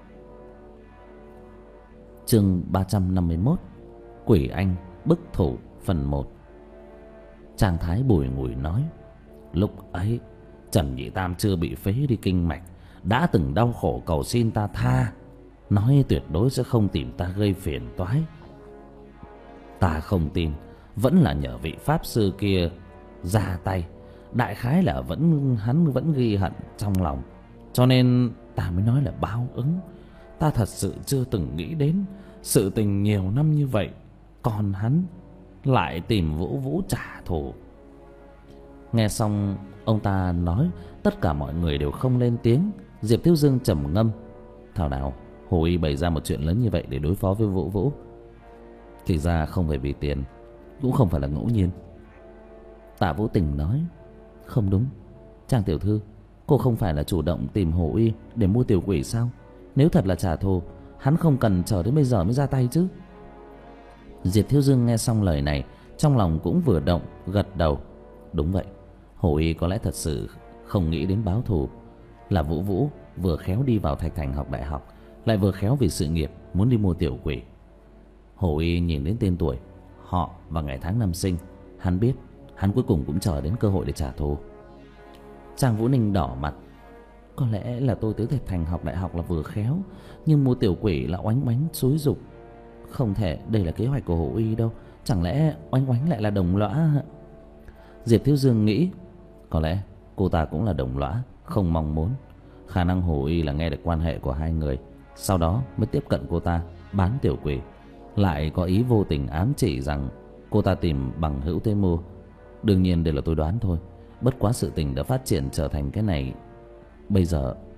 Chương ba trăm năm mươi mốt, Quỷ Anh bức thủ phần một. Trang Thái bùi ngùi nói: lúc ấy Trần Nhị Tam chưa bị phế đi kinh mạch, đã từng đau khổ cầu xin ta tha, nói tuyệt đối sẽ không tìm ta gây phiền toái. Ta không tin, vẫn là nhờ vị pháp sư kia ra tay. Đại khái là vẫn hắn vẫn ghi hận trong lòng, cho nên ta mới nói là báo ứng. Ta thật sự chưa từng nghĩ đến sự tình nhiều năm như vậy, còn hắn lại tìm Vũ Vũ trả thù. Nghe xong ông ta nói, tất cả mọi người đều không lên tiếng. Diệp Thiếu Dương trầm ngâm: thảo nào Hồ Y bày ra một chuyện lớn như vậy để đối phó với Vũ Vũ. Thì ra không phải vì tiền, cũng không phải là ngẫu nhiên. Tạ Vũ Tình nói: không đúng, Trang tiểu thư, cô không phải là chủ động tìm Hồ Y để mua tiểu quỷ sao? Nếu thật là trả thù, hắn không cần chờ đến bây giờ mới ra tay chứ. Diệp Thiếu Dương nghe xong lời này, trong lòng cũng vừa động, gật đầu: đúng vậy, Hồ Y có lẽ thật sự không nghĩ đến báo thù. Là Vũ Vũ vừa khéo đi vào Thạch Thành học đại học, lại vừa khéo vì sự nghiệp muốn đi mua tiểu quỷ. Hồ Y nhìn đến tên tuổi, họ và ngày tháng năm sinh, hắn biết hắn cuối cùng cũng chờ đến cơ hội để trả thù. Trang Vũ Ninh đỏ mặt: có lẽ là tôi tới Thạch Thành học đại học là vừa khéo, nhưng mua tiểu quỷ là oánh oánh xúi giục. Không thể đây là kế hoạch của Hồ Y đâu. Chẳng lẽ oánh oánh lại là đồng lõa? Diệp Thiếu Dương nghĩ, có lẽ cô ta cũng là đồng lõa, không mong muốn. Khả năng Hồ Y là nghe được quan hệ của hai người, sau đó mới tiếp cận cô ta bán tiểu quỷ, lại có ý vô tình ám chỉ rằng cô ta tìm bằng hữu tới mua. Đương nhiên đây là tôi đoán thôi, bất quá sự tình đã phát triển trở thành cái này, bây giờ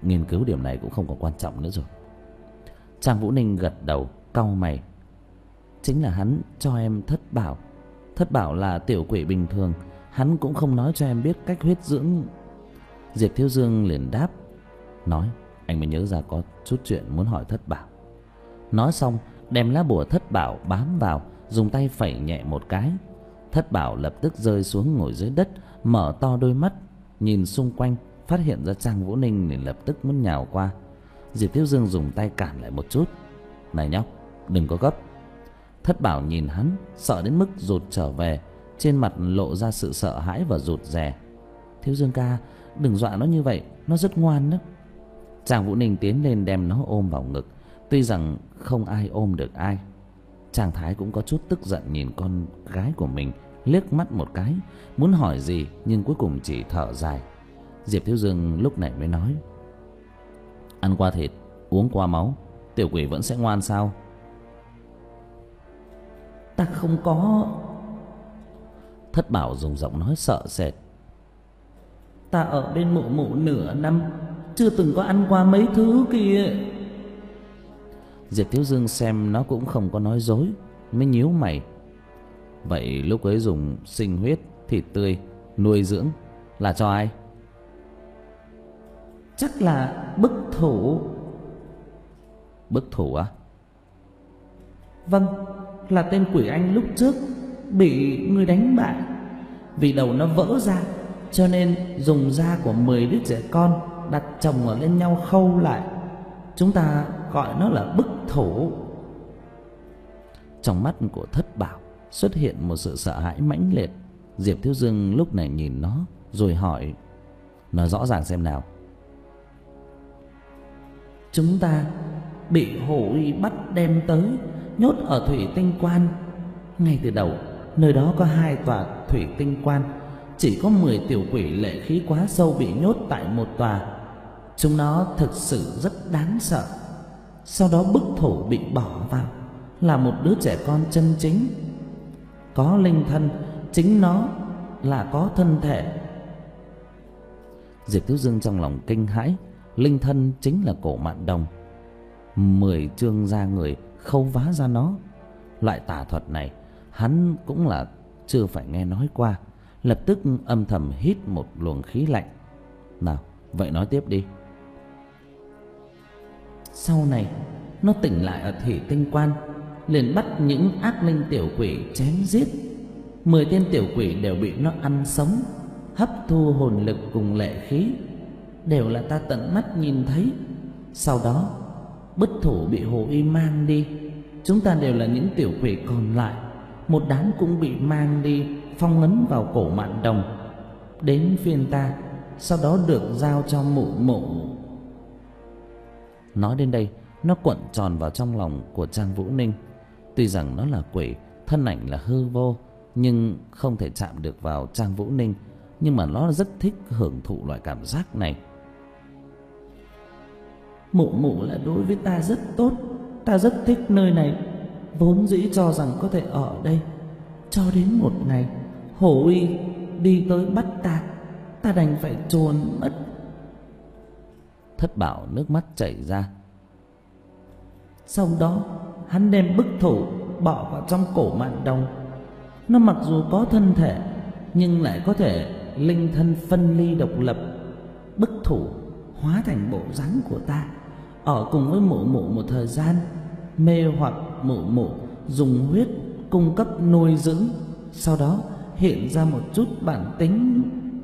nghiên cứu điểm này cũng không còn quan trọng nữa rồi. Trang Vũ Ninh gật đầu, cau mày. Chính là hắn cho em thất bảo. Thất bảo là tiểu quỷ bình thường, hắn cũng không nói cho em biết cách huyết dưỡng. Diệp Thiếu Dương liền đáp, nói, anh mới nhớ ra có chút chuyện muốn hỏi thất bảo. Nói xong đem lá bùa thất bảo bám vào, dùng tay phẩy nhẹ một cái. Thất bảo lập tức rơi xuống ngồi dưới đất, mở to đôi mắt nhìn xung quanh, phát hiện ra Trang Vũ Ninh liền lập tức muốn nhào qua. Diệp Thiếu Dương dùng tay cản lại một chút. Này nhóc, đừng có gấp. Thất bảo nhìn hắn, sợ đến mức rụt trở về, trên mặt lộ ra sự sợ hãi và rụt rè. Thiếu Dương ca, đừng dọa nó như vậy, nó rất ngoan đó. Trang Vũ Ninh tiến lên đem nó ôm vào ngực. Tuy rằng không ai ôm được ai. Trang Thái cũng có chút tức giận nhìn con gái của mình, liếc mắt một cái, muốn hỏi gì nhưng cuối cùng chỉ thở dài. Diệp Thiếu Dương lúc này mới nói, ăn qua thịt, uống qua máu, tiểu quỷ vẫn sẽ ngoan sao? Ta không có. Thất bảo dùng giọng nói sợ sệt. Ta ở bên mụ mụ nửa năm, chưa từng có ăn qua mấy thứ kia. Diệp Thiếu Dương xem nó cũng không có nói dối, mới nhíu mày. Vậy lúc ấy dùng sinh huyết, thịt tươi, nuôi dưỡng là cho ai? Chắc là Bức Thủ. Bức Thủ á? Vâng, là tên quỷ anh lúc trước bị người đánh bại. Vì đầu nó vỡ ra, cho nên dùng da của mười đứa trẻ con đặt chồng ở lên nhau khâu lại. Chúng ta gọi nó là Bức Thủ. Trong mắt của Thất Bảo xuất hiện một sự sợ hãi mãnh liệt. Diệp Thiếu Dương lúc này nhìn nó rồi hỏi, nói rõ ràng xem nào. Chúng ta bị hổ uy bắt đem tới, nhốt ở Thủy Tinh Quan. Ngay từ đầu, nơi đó có hai tòa Thủy Tinh Quan, chỉ có mười tiểu quỷ lệ khí quá sâu bị nhốt tại một tòa. Chúng nó thực sự rất đáng sợ. Sau đó Bức Thủ bị bỏ vào, là một đứa trẻ con chân chính, có linh thân, chính nó là có thân thể. Diệp Thiếu Dương trong lòng kinh hãi, linh thân chính là Cổ Mạn Đồng. Mười chương da người khâu vá ra nó. Loại tà thuật này hắn cũng là chưa phải nghe nói qua. Lập tức âm thầm hít một luồng khí lạnh. Nào, vậy nói tiếp đi. Sau này nó tỉnh lại ở Thủy Tinh Quan, liền bắt những ác linh tiểu quỷ chém giết. Mười tên tiểu quỷ đều bị nó ăn sống, hấp thu hồn lực cùng lệ khí, đều là ta tận mắt nhìn thấy. Sau đó Bức Thủ bị Hồ Y mang đi. Chúng ta đều là những tiểu quỷ còn lại, một đám cũng bị mang đi, phong ấn vào Cổ Mạn Đồng. Đến phiên ta, sau đó được giao cho mụ mụ. Nói đến đây, nó cuộn tròn vào trong lòng của Trang Vũ Ninh. Tuy rằng nó là quỷ, thân ảnh là hư vô, nhưng không thể chạm được vào Trang Vũ Ninh. Nhưng mà nó rất thích hưởng thụ loại cảm giác này. Mụ mụ là đối với ta rất tốt, ta rất thích nơi này, vốn dĩ cho rằng có thể ở đây. Cho đến một ngày Hổ Uy đi tới bắt ta, ta đành phải chuồn mất. Thất Bảo nước mắt chảy ra. Sau đó hắn đem Bức Thủ bỏ vào trong Cổ Mạn Đồng. Nó mặc dù có thân thể, nhưng lại có thể linh thân phân ly độc lập. Bức Thủ hóa thành bộ dáng của ta, ở cùng với mụ mụ một thời gian, mê hoặc mụ mụ, dùng huyết cung cấp nuôi dưỡng, sau đó hiện ra một chút bản tính.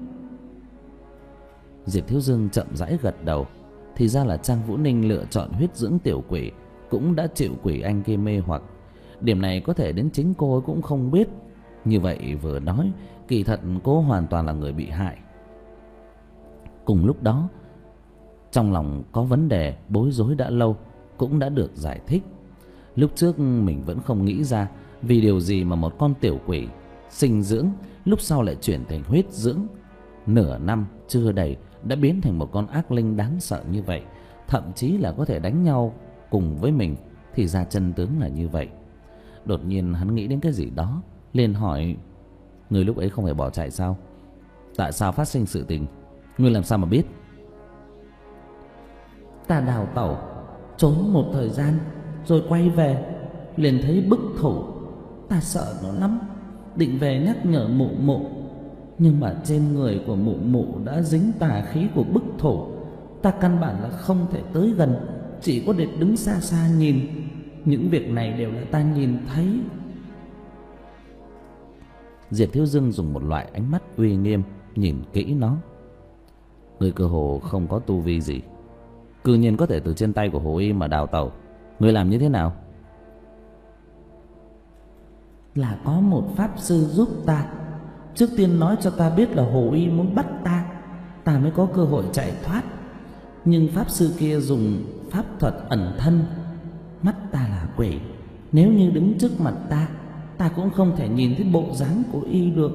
Diệp Thiếu Dương chậm rãi gật đầu. Thì ra là Trang Vũ Ninh lựa chọn huyết dưỡng tiểu quỷ, cũng đã chịu quỷ anh kia mê hoặc. Điểm này có thể đến chính cô ấy cũng không biết. Như vậy vừa nói, kỳ thật cô hoàn toàn là người bị hại. Cùng lúc đó, trong lòng có vấn đề bối rối đã lâu cũng đã được giải thích. Lúc trước mình vẫn không nghĩ ra vì điều gì mà một con tiểu quỷ sinh dưỡng lúc sau lại chuyển thành huyết dưỡng. Nửa năm chưa đầy đã biến thành một con ác linh đáng sợ như vậy, thậm chí là có thể đánh nhau cùng với mình. Thì ra chân tướng là như vậy. Đột nhiên hắn nghĩ đến cái gì đó, liền hỏi, người lúc ấy không phải bỏ chạy sao? Tại sao phát sinh sự tình? Ngươi làm sao mà biết? Ta đào tẩu trốn một thời gian rồi quay về, liền thấy bức thủ. Ta sợ nó lắm, định về nhắc nhở mụ mụ, nhưng mà trên người của mụ mụ đã dính tà khí của bức thủ. Ta căn bản là không thể tới gần, chỉ có để đứng xa xa nhìn. Những việc này đều là ta nhìn thấy. Diệp Thiếu Dương dùng một loại ánh mắt uy nghiêm nhìn kỹ nó. Người cơ hồ không có tu vi gì, cư nhiên có thể từ trên tay của Hồ Y mà đào tẩu. Người làm như thế nào? Là có một pháp sư giúp ta. Trước tiên nói cho ta biết là Hồ Y muốn bắt ta, ta mới có cơ hội chạy thoát. Nhưng pháp sư kia dùng pháp thuật ẩn thân. Mắt ta là quỷ, nếu như đứng trước mặt ta, ta cũng không thể nhìn thấy bộ dáng của y được.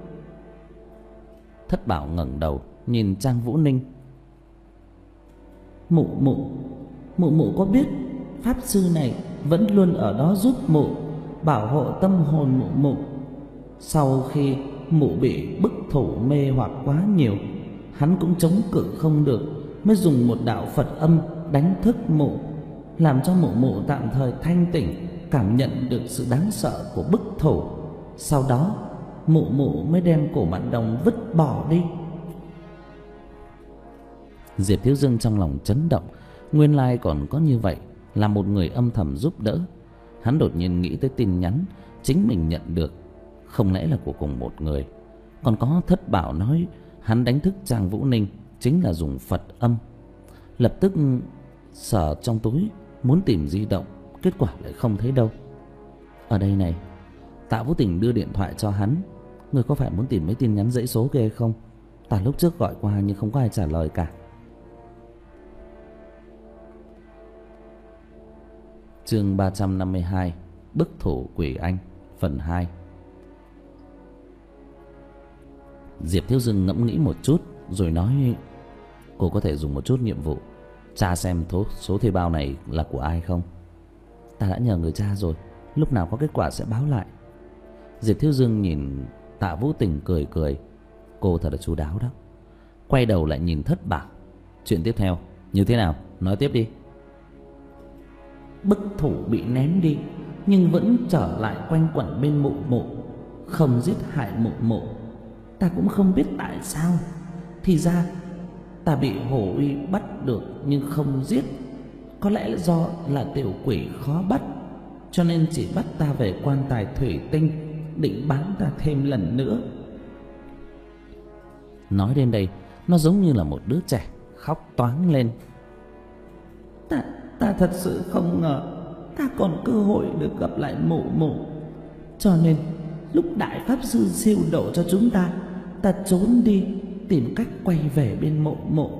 Thất Bảo ngẩng đầu nhìn Trang Vũ Ninh. Mụ mụ, mụ mụ có biết pháp sư này vẫn luôn ở đó giúp mụ, bảo hộ tâm hồn mụ mụ. Sau khi mụ bị bức thủ mê hoặc quá nhiều, hắn cũng chống cự không được, mới dùng một đạo Phật âm đánh thức mụ, làm cho mụ mụ tạm thời thanh tỉnh, cảm nhận được sự đáng sợ của bức thủ. Sau đó mụ mụ mới đem cổ mạn đồng vứt bỏ đi. Diệp Thiếu Dương trong lòng chấn động, nguyên lai còn có như vậy, là một người âm thầm giúp đỡ. Hắn đột nhiên nghĩ tới tin nhắn chính mình nhận được, không lẽ là của cùng một người. Còn có Thất Bảo nói hắn đánh thức Trang Vũ Ninh chính là dùng Phật âm. Lập tức sờ trong túi muốn tìm di động, kết quả lại không thấy đâu. Ở đây này, Tạ Vũ Tình đưa điện thoại cho hắn. Người có phải muốn tìm mấy tin nhắn dãy số kia không? Ta lúc trước gọi qua nhưng không có ai trả lời cả. Chương ba trăm năm mươi hai, Bức thủ quỷ anh, phần hai. Diệp Thiếu Dương ngẫm nghĩ một chút rồi nói: Cô có thể dùng một chút nhiệm vụ tra xem số thuê bao này là của ai không? Ta đã nhờ người tra rồi, lúc nào có kết quả sẽ báo lại. Diệp Thiếu Dương nhìn Tạ Vũ Tình cười cười. Cô thật là chu đáo đó. Quay đầu lại nhìn Thất Bảo. Chuyện tiếp theo như thế nào? Nói tiếp đi. Bức thủ bị ném đi, nhưng vẫn trở lại quanh quẩn bên mụ mụ, không giết hại mụ mụ. Ta cũng không biết tại sao. Thì ra ta bị Hồ Uy bắt được nhưng không giết. Có lẽ là do là tiểu quỷ khó bắt, cho nên chỉ bắt ta về quan tài thủy tinh, định bán ta thêm lần nữa. Nói đến đây, nó giống như là một đứa trẻ khóc toáng lên. Ta, ta thật sự không ngờ ta còn cơ hội được gặp lại mụ mụ. Cho nên lúc đại pháp sư siêu độ cho chúng ta, ta trốn đi tìm cách quay về bên mụ mụ.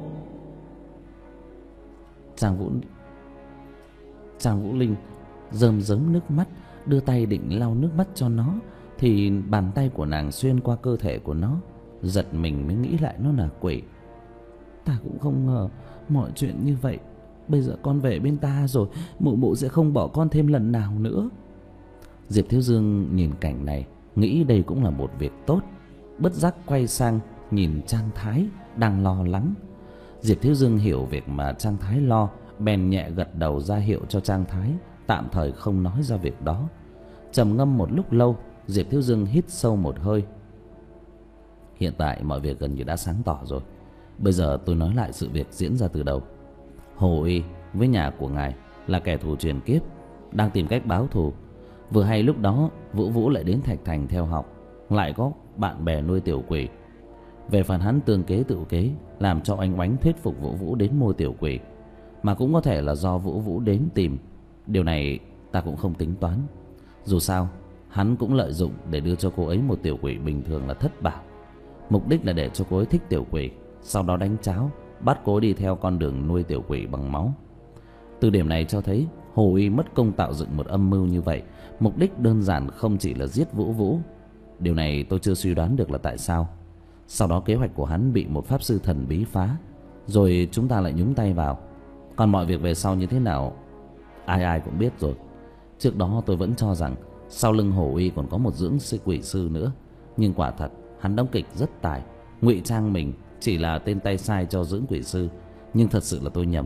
Trang Vũ Trang Vũ Linh rơm rớm nước mắt, đưa tay định lau nước mắt cho nó, thì bàn tay của nàng xuyên qua cơ thể của nó. Giật mình mới nghĩ lại nó là quỷ. Ta cũng không ngờ mọi chuyện như vậy. Bây giờ con về bên ta rồi, mụ mụ sẽ không bỏ con thêm lần nào nữa. Diệp Thiếu Dương nhìn cảnh này, nghĩ đây cũng là một việc tốt, bất giác quay sang nhìn Trang Thái đang lo lắng. Diệp Thiếu Dương hiểu việc mà Trang Thái lo, bèn nhẹ gật đầu ra hiệu cho Trang Thái tạm thời không nói ra việc đó. Trầm ngâm một lúc lâu, Diệp Thiếu Dương hít sâu một hơi. Hiện tại mọi việc gần như đã sáng tỏ rồi. Bây giờ tôi nói lại sự việc diễn ra từ đầu. Hồ Y với nhà của ngài là kẻ thù truyền kiếp, đang tìm cách báo thù. Vừa hay lúc đó Vũ Vũ lại đến Thạch Thành theo học, lại có bạn bè nuôi tiểu quỷ. Về phần hắn tương kế tự kế, làm cho anh Oánh thuyết phục Vũ Vũ đến mua tiểu quỷ, mà cũng có thể là do Vũ Vũ đến tìm. Điều này ta cũng không tính toán. Dù sao hắn cũng lợi dụng để đưa cho cô ấy một tiểu quỷ bình thường là Thất Bảo. Mục đích là để cho cô ấy thích tiểu quỷ, sau đó đánh cháo, bắt cô ấy đi theo con đường nuôi tiểu quỷ bằng máu. Từ điểm này cho thấy Hồ Y mất công tạo dựng một âm mưu như vậy, mục đích đơn giản không chỉ là giết Vũ Vũ. Điều này tôi chưa suy đoán được là tại sao. Sau đó kế hoạch của hắn bị một pháp sư thần bí phá, rồi chúng ta lại nhúng tay vào. Còn mọi việc về sau như thế nào, ai ai cũng biết rồi. Trước đó tôi vẫn cho rằng sau lưng Hồ Y còn có một dưỡng sư quỷ sư nữa, nhưng quả thật hắn đóng kịch rất tài, ngụy trang mình chỉ là tên tay sai cho dưỡng quỷ sư. Nhưng thật sự là tôi nhầm,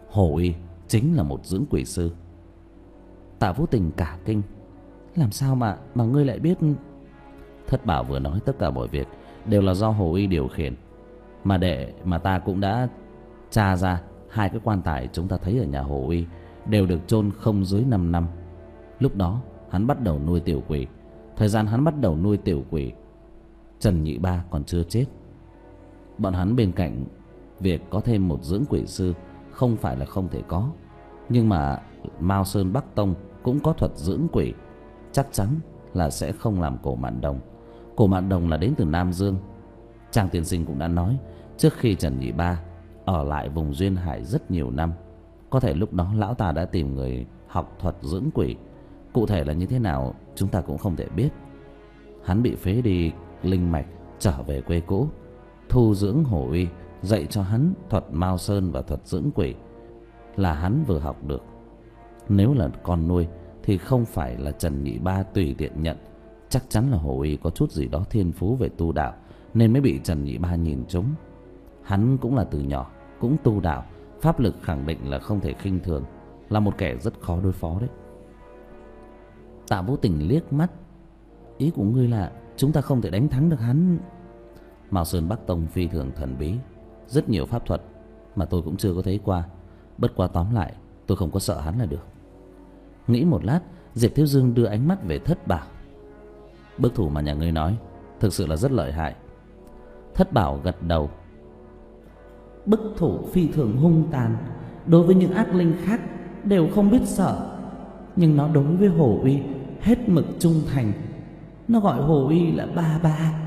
Hồ Uy chính là một dưỡng quỷ sư. Tạ Vũ Tình cả kinh. Làm sao mà mà ngươi lại biết? Thất Bảo vừa nói tất cả mọi việc đều là do Hồ Uy điều khiển. Mà để mà ta cũng đã tra ra, hai cái quan tài chúng ta thấy ở nhà Hồ Uy đều được chôn không dưới năm năm. Lúc đó hắn bắt đầu nuôi tiểu quỷ. Thời gian hắn bắt đầu nuôi tiểu quỷ, Trần Nhị Ba còn chưa chết. Bọn hắn bên cạnh việc có thêm một dưỡng quỷ sư không phải là không thể có, nhưng mà Mao Sơn Bắc Tông cũng có thuật dưỡng quỷ, chắc chắn là sẽ không làm Cổ Mạn Đồng. Cổ Mạn Đồng là đến từ Nam Dương. Trang tiên sinh cũng đã nói, trước khi Trần Nhị Ba ở lại vùng Duyên Hải rất nhiều năm, có thể lúc đó lão ta đã tìm người học thuật dưỡng quỷ. Cụ thể là như thế nào chúng ta cũng không thể biết. Hắn bị phế đi linh mạch, trở về quê cũ, thu dưỡng Hồ Uy, dạy cho hắn thuật Mao Sơn và thuật dưỡng quỷ, là hắn vừa học được. Nếu là con nuôi thì không phải là Trần Nhị Ba tùy tiện nhận. Chắc chắn là Hồ Uy có chút gì đó thiên phú về tu đạo, nên mới bị Trần Nhị Ba nhìn trúng. Hắn cũng là từ nhỏ cũng tu đạo, pháp lực khẳng định là không thể khinh thường, là một kẻ rất khó đối phó đấy. Tạ Vũ Tình liếc mắt. Ý của ngươi là chúng ta không thể đánh thắng được hắn? Mao Sơn Bắc Tông phi thường thần bí, rất nhiều pháp thuật mà tôi cũng chưa có thấy qua. Bất quá tóm lại tôi không có sợ hắn là được. Nghĩ một lát, Diệp Thiếu Dương đưa ánh mắt về Thất Bảo. Bức thủ mà nhà ngươi nói thực sự là rất lợi hại. Thất Bảo gật đầu. Bức thủ phi thường hung tàn, đối với những ác linh khác đều không biết sợ, nhưng nó đối với Hồ Uy hết mực trung thành. Nó gọi Hồ Uy là ba ba.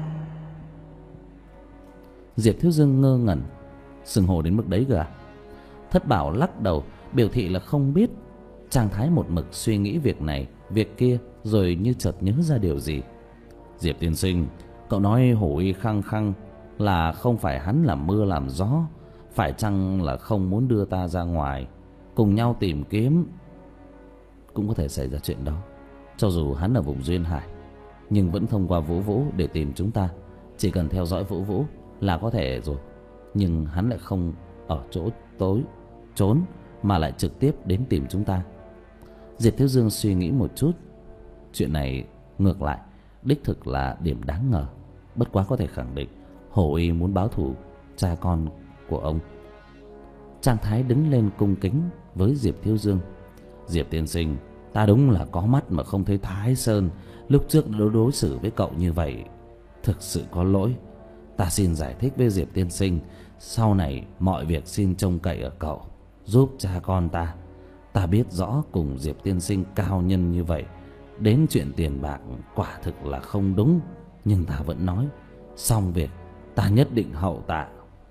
Diệp Thiếu Dương ngơ ngẩn. Xưng hô đến mức đấy cơ à? Thất Bảo lắc đầu, biểu thị là không biết. Trạng thái một mực suy nghĩ việc này việc kia, rồi như chợt nhớ ra điều gì. Diệp tiên sinh, cậu nói Hồ Uy khăng khăng là không phải hắn làm mưa làm gió, phải chăng là không muốn đưa ta ra ngoài cùng nhau tìm kiếm? Cũng có thể xảy ra chuyện đó. Cho dù hắn ở vùng Duyên Hải, nhưng vẫn thông qua Vũ Vũ để tìm chúng ta. Chỉ cần theo dõi Vũ Vũ là có thể rồi. Nhưng hắn lại không ở chỗ tối trốn, mà lại trực tiếp đến tìm chúng ta. Diệp Thiếu Dương suy nghĩ một chút. Chuyện này ngược lại đích thực là điểm đáng ngờ. Bất quá có thể khẳng định Hồ Uy muốn báo thù cha con của ông. Trang Thái đứng lên cung kính với Diệp Thiếu Dương. Diệp tiên sinh, ta đúng là có mắt mà không thấy Thái Sơn. Lúc trước đã đối xử với cậu như vậy, thực sự có lỗi. Ta xin giải thích với Diệp tiên sinh, sau này mọi việc xin trông cậy ở cậu, giúp cha con ta. Ta biết rõ cùng Diệp tiên sinh cao nhân như vậy, đến chuyện tiền bạc quả thực là không đúng, nhưng ta vẫn nói, xong việc ta nhất định hậu tạ.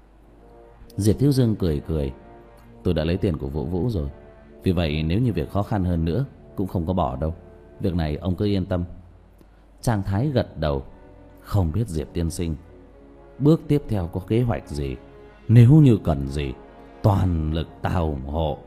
Diệp Thiếu Dương cười cười. Tôi đã lấy tiền của Vũ Vũ rồi, vì vậy nếu như việc khó khăn hơn nữa cũng không có bỏ đâu. Việc này ông cứ yên tâm. Trang Thái gật đầu. Không biết Diệp tiên sinh bước tiếp theo có kế hoạch gì? Nếu như cần gì, toàn lực ta ủng hộ.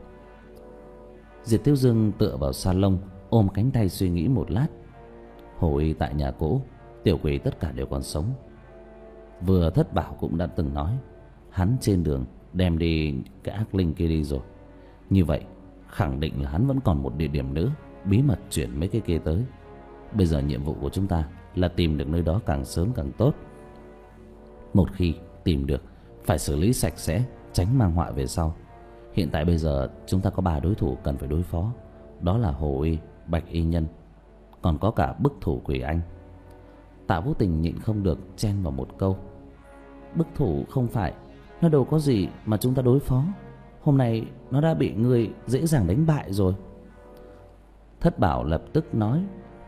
Diệp Thiếu Dương tựa vào salon, ôm cánh tay suy nghĩ một lát. Hồ Uy tại nhà cũ, tiểu quỷ tất cả đều còn sống. Vừa Thất Bảo cũng đã từng nói, hắn trên đường đem đi cái ác linh kia đi rồi. Như vậy khẳng định là hắn vẫn còn một địa điểm nữa bí mật chuyển mấy cái kia tới. Bây giờ nhiệm vụ của chúng ta là tìm được nơi đó càng sớm càng tốt. Một khi tìm được, phải xử lý sạch sẽ, tránh mang họa về sau. Hiện tại bây giờ chúng ta có ba đối thủ cần phải đối phó. Đó là Hồ Uy, Bạch Y Nhân, còn có cả bức thủ Quỷ Anh. Tạ Vũ Tình nhịn không được chen vào một câu. Bức thủ không phải, nó đâu có gì mà chúng ta đối phó. Hôm nay nó đã bị người dễ dàng đánh bại rồi. Thất Bảo lập tức nói,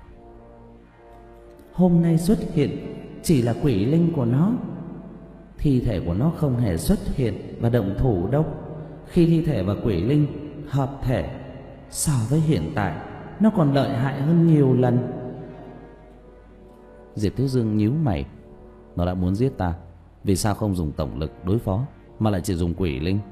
hôm nay xuất hiện chỉ là quỷ linh của nó. Thi thể của nó không hề xuất hiện và động thủ đâu. Khi thi thể và quỷ linh hợp thể, so với hiện tại nó còn lợi hại hơn nhiều lần. Diệp Thiếu Dương nhíu mày. Nó đã muốn giết ta, vì sao không dùng tổng lực đối phó mà lại chỉ dùng quỷ linh?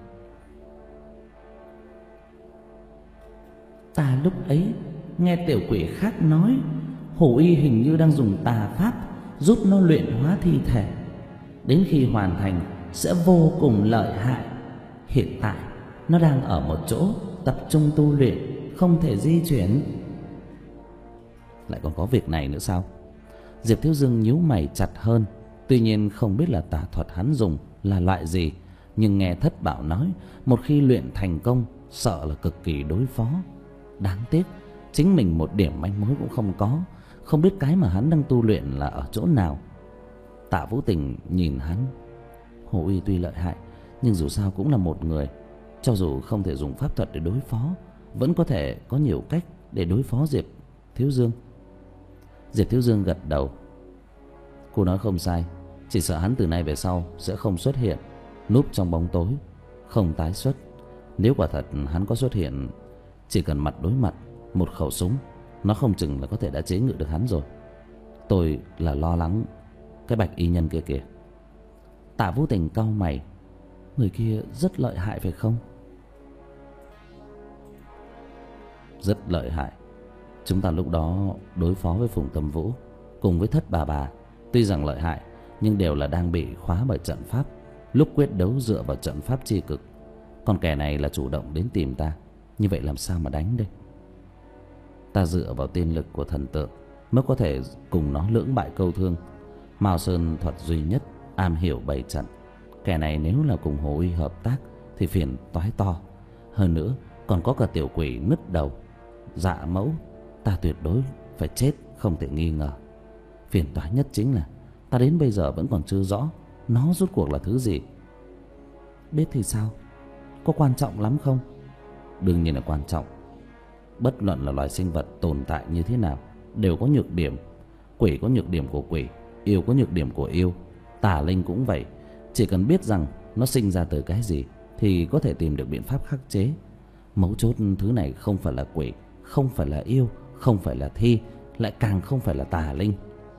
Ta lúc ấy nghe tiểu quỷ khác nói, Hồ Uy hình như đang dùng tà pháp giúp nó luyện hóa thi thể, đến khi hoàn thành sẽ vô cùng lợi hại. Hiện tại Nó đang ở một chỗ tập trung tu luyện, không thể di chuyển. Lại còn có việc này nữa sao? Diệp Thiếu Dương nhíu mày chặt hơn. Tuy nhiên không biết là tà thuật hắn dùng là loại gì, nhưng nghe Thất Bảo nói một khi luyện thành công sợ là cực kỳ đối phó. Đáng tiếc chính mình một điểm manh mối cũng không có, không biết cái mà hắn đang tu luyện là ở chỗ nào. Tạ Vũ Tình nhìn hắn. Hồ Uy tuy lợi hại, nhưng dù sao cũng là một người. Cho dù không thể dùng pháp thuật để đối phó, vẫn có thể có nhiều cách để đối phó Diệp Thiếu Dương. Diệp Thiếu Dương gật đầu. Cô nói không sai, chỉ sợ hắn từ nay về sau sẽ không xuất hiện, núp trong bóng tối, không tái xuất. Nếu quả thật hắn có xuất hiện, chỉ cần mặt đối mặt, một khẩu súng, nó không chừng là có thể đã chế ngự được hắn rồi. Tôi là lo lắng cái Bạch y nhân kia kìa. Tạ Vũ Tình cau mày. Người kia rất lợi hại phải không? Rất lợi hại. Chúng ta lúc đó đối phó với Phùng Tâm Vũ cùng với Thất Bà Bà, tuy rằng lợi hại nhưng đều là đang bị khóa bởi trận pháp. Lúc quyết đấu dựa vào trận pháp chi cực, còn kẻ này là chủ động đến tìm ta. Như vậy làm sao mà đánh đây? Ta dựa vào tiên lực của thần tượng mới có thể cùng nó lưỡng bại câu thương. Mao Sơn thuật duy nhất am hiểu bày trận. Kẻ này nếu là cùng Hồ Uy hợp tác thì phiền toái to. Hơn nữa còn có cả tiểu quỷ nứt đầu Dạ Mẫu. Ta tuyệt đối phải chết không thể nghi ngờ. Phiền toái nhất chính là ta đến bây giờ vẫn còn chưa rõ nó rốt cuộc là thứ gì. Biết thì sao? Có quan trọng lắm không? Đương nhiên là quan trọng. Bất luận là loài sinh vật tồn tại như thế nào đều có nhược điểm. Quỷ có nhược điểm của quỷ, yêu có nhược điểm của yêu, tà linh cũng vậy. Chỉ cần biết rằng nó sinh ra từ cái gì thì có thể tìm được biện pháp khắc chế. Mấu chốt thứ này không phải là quỷ, không phải là yêu, không phải là thi, lại càng không phải là tà linh.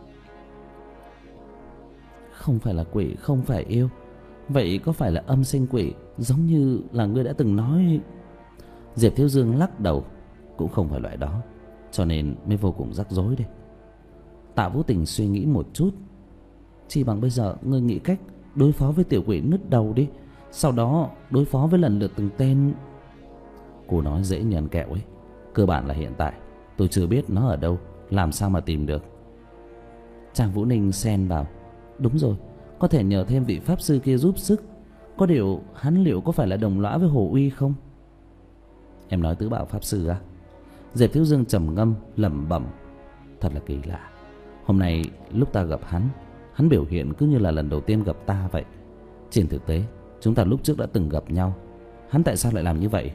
Không phải là quỷ, không phải yêu. Vậy có phải là âm sinh quỷ giống như là ngươi đã từng nói? Diệp Thiếu Dương lắc đầu. Cũng không phải loại đó, cho nên mới vô cùng rắc rối đây. Tạ Vũ Tình suy nghĩ một chút. Chỉ bằng bây giờ ngươi nghĩ cách đối phó với tiểu quỷ nứt đầu đi, sau đó đối phó với lần lượt từng tên. Cô nói dễ như ăn kẹo ấy. Cơ bản là hiện tại tôi chưa biết nó ở đâu, làm sao mà tìm được. Trang Vũ Ninh xen vào. Đúng rồi, có thể nhờ thêm vị pháp sư kia giúp sức. Có điều hắn liệu có phải là đồng lõa với Hồ Uy không? Em nói tứ bảo pháp sư à? Diệp Thiếu Dương trầm ngâm lẩm bẩm. Thật là kỳ lạ. Hôm nay lúc ta gặp hắn, hắn biểu hiện cứ như là lần đầu tiên gặp ta vậy. Trên thực tế chúng ta lúc trước đã từng gặp nhau. Hắn tại sao lại làm như vậy?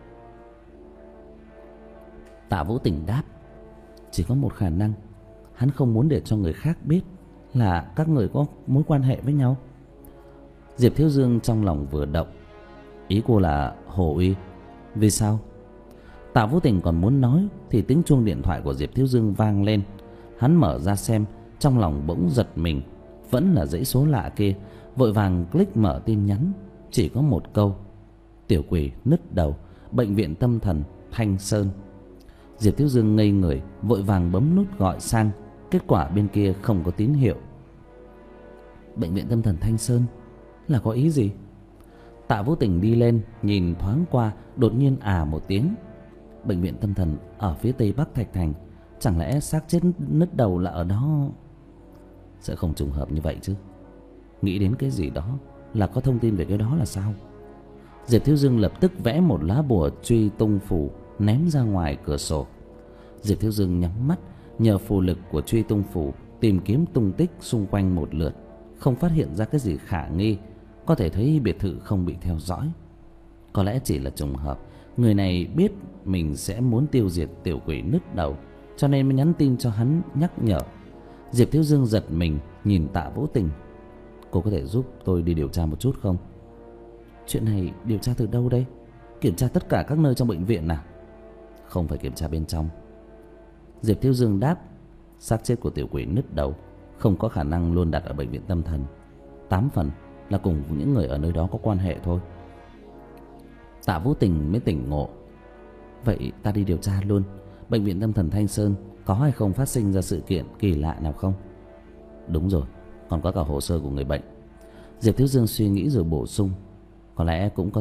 Tạ Vũ Tình đáp. Chỉ có một khả năng, hắn không muốn để cho người khác biết là các người có mối quan hệ với nhau. Diệp Thiếu Dương trong lòng vừa động. Ý cô là Hồ Uy? Vì sao? Tạ Vũ Tình còn muốn nói thì tiếng chuông điện thoại của Diệp Thiếu Dương vang lên. Hắn mở ra xem, trong lòng bỗng giật mình. Vẫn là dãy số lạ kia. Vội vàng click mở tin nhắn. Chỉ có một câu: tiểu quỷ nứt đầu, bệnh viện tâm thần Thanh Sơn. Diệp Thiếu Dương ngây người, vội vàng bấm nút gọi sang. Kết quả bên kia không có tín hiệu. Bệnh viện tâm thần Thanh Sơn là có ý gì? Tạ Vũ Tình đi lên nhìn thoáng qua, đột nhiên à một tiếng. Bệnh viện tâm thần ở phía tây bắc Thạch Thành, chẳng lẽ xác chết nứt đầu là ở đó? Sẽ không trùng hợp như vậy chứ? Nghĩ đến cái gì đó là có thông tin về cái đó là sao? Diệp Thiếu Dương lập tức vẽ một lá bùa truy tung phù ném ra ngoài cửa sổ. Diệp Thiếu Dương nhắm mắt, nhờ phù lực của truy tung phù tìm kiếm tung tích xung quanh một lượt, không phát hiện ra cái gì khả nghi. Có thể thấy biệt thự không bị theo dõi. Có lẽ chỉ là trùng hợp, người này biết mình sẽ muốn tiêu diệt tiểu quỷ nứt đầu, cho nên mới nhắn tin cho hắn nhắc nhở. Diệp Thiếu Dương giật mình nhìn Tạ Vũ Tình. Cô có thể giúp tôi đi điều tra một chút không? Chuyện này điều tra từ đâu đây? Kiểm tra tất cả các nơi trong bệnh viện à? Không phải kiểm tra bên trong. Diệp Thiếu Dương đáp. Xác chết của tiểu quỷ nứt đầu không có khả năng luôn đặt ở bệnh viện tâm thần. Tám phần là cùng những người ở nơi đó có quan hệ thôi. Tạ Vũ Tình mới tỉnh ngộ. Vậy ta đi điều tra luôn, bệnh viện tâm thần Thanh Sơn có hay không phát sinh ra sự kiện kỳ lạ nào không? Đúng rồi, còn có cả hồ sơ của người bệnh. Diệp Thiếu Dương suy nghĩ rồi bổ sung. Có lẽ cũng có thể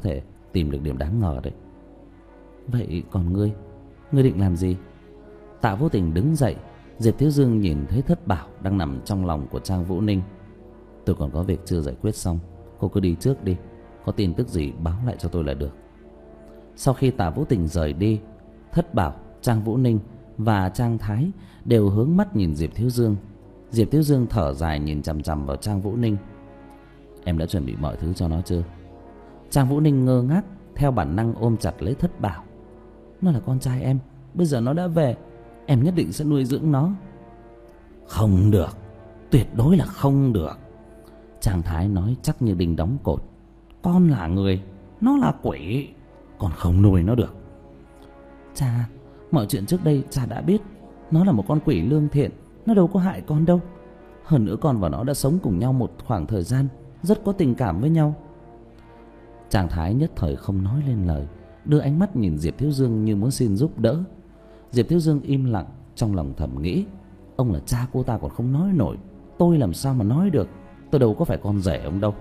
tìm được điểm đáng ngờ đấy. Vậy còn ngươi, ngươi định làm gì? Tạ Vô Tình đứng dậy. Diệp Thiếu Dương nhìn thấy Thất Bảo đang nằm trong lòng của Trang Vũ Ninh. Tôi còn có việc chưa giải quyết xong, cô cứ đi trước đi, có tin tức gì báo lại cho tôi là được. Sau khi Tạ Vũ Tình rời đi, Thất Bảo, Trang Vũ Ninh và Trang Thái đều hướng mắt nhìn Diệp Thiếu Dương. Diệp Thiếu Dương thở dài nhìn chằm chằm vào Trang Vũ Ninh. Em đã chuẩn bị mọi thứ cho nó chưa? Trang Vũ Ninh ngơ ngác, theo bản năng ôm chặt lấy Thất Bảo. Nó là con trai em, bây giờ nó đã về, em nhất định sẽ nuôi dưỡng nó. Không được, tuyệt đối là không được. Trang Thái nói chắc như đinh đóng cột. Con là người, nó là quỷ, con không nuôi nó được. Cha, mọi chuyện trước đây cha đã biết. Nó là một con quỷ lương thiện, nó đâu có hại con đâu. Hơn nữa con và nó đã sống cùng nhau một khoảng thời gian, rất có tình cảm với nhau. Trang Thái nhất thời không nói lên lời, đưa ánh mắt nhìn Diệp Thiếu Dương như muốn xin giúp đỡ. Diệp Thiếu Dương im lặng, trong lòng thầm nghĩ, ông là cha cô ta còn không nói nổi, tôi làm sao mà nói được, tôi đâu có phải con rể ông đâu.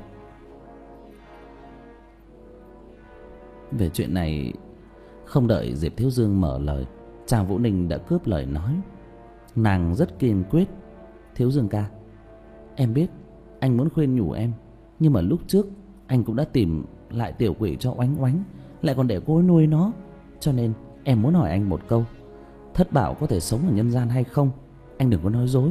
Về chuyện này, không đợi Diệp Thiếu Dương mở lời, Trang Vũ Ninh đã cướp lời nói. Nàng rất kiên quyết. Thiếu Dương ca, em biết anh muốn khuyên nhủ em, nhưng mà lúc trước anh cũng đã tìm lại tiểu quỷ cho Oánh Oánh, lại còn để cô ấy nuôi nó. Cho nên em muốn hỏi anh một câu, Thất Bảo có thể sống ở nhân gian hay không? Anh đừng có nói dối.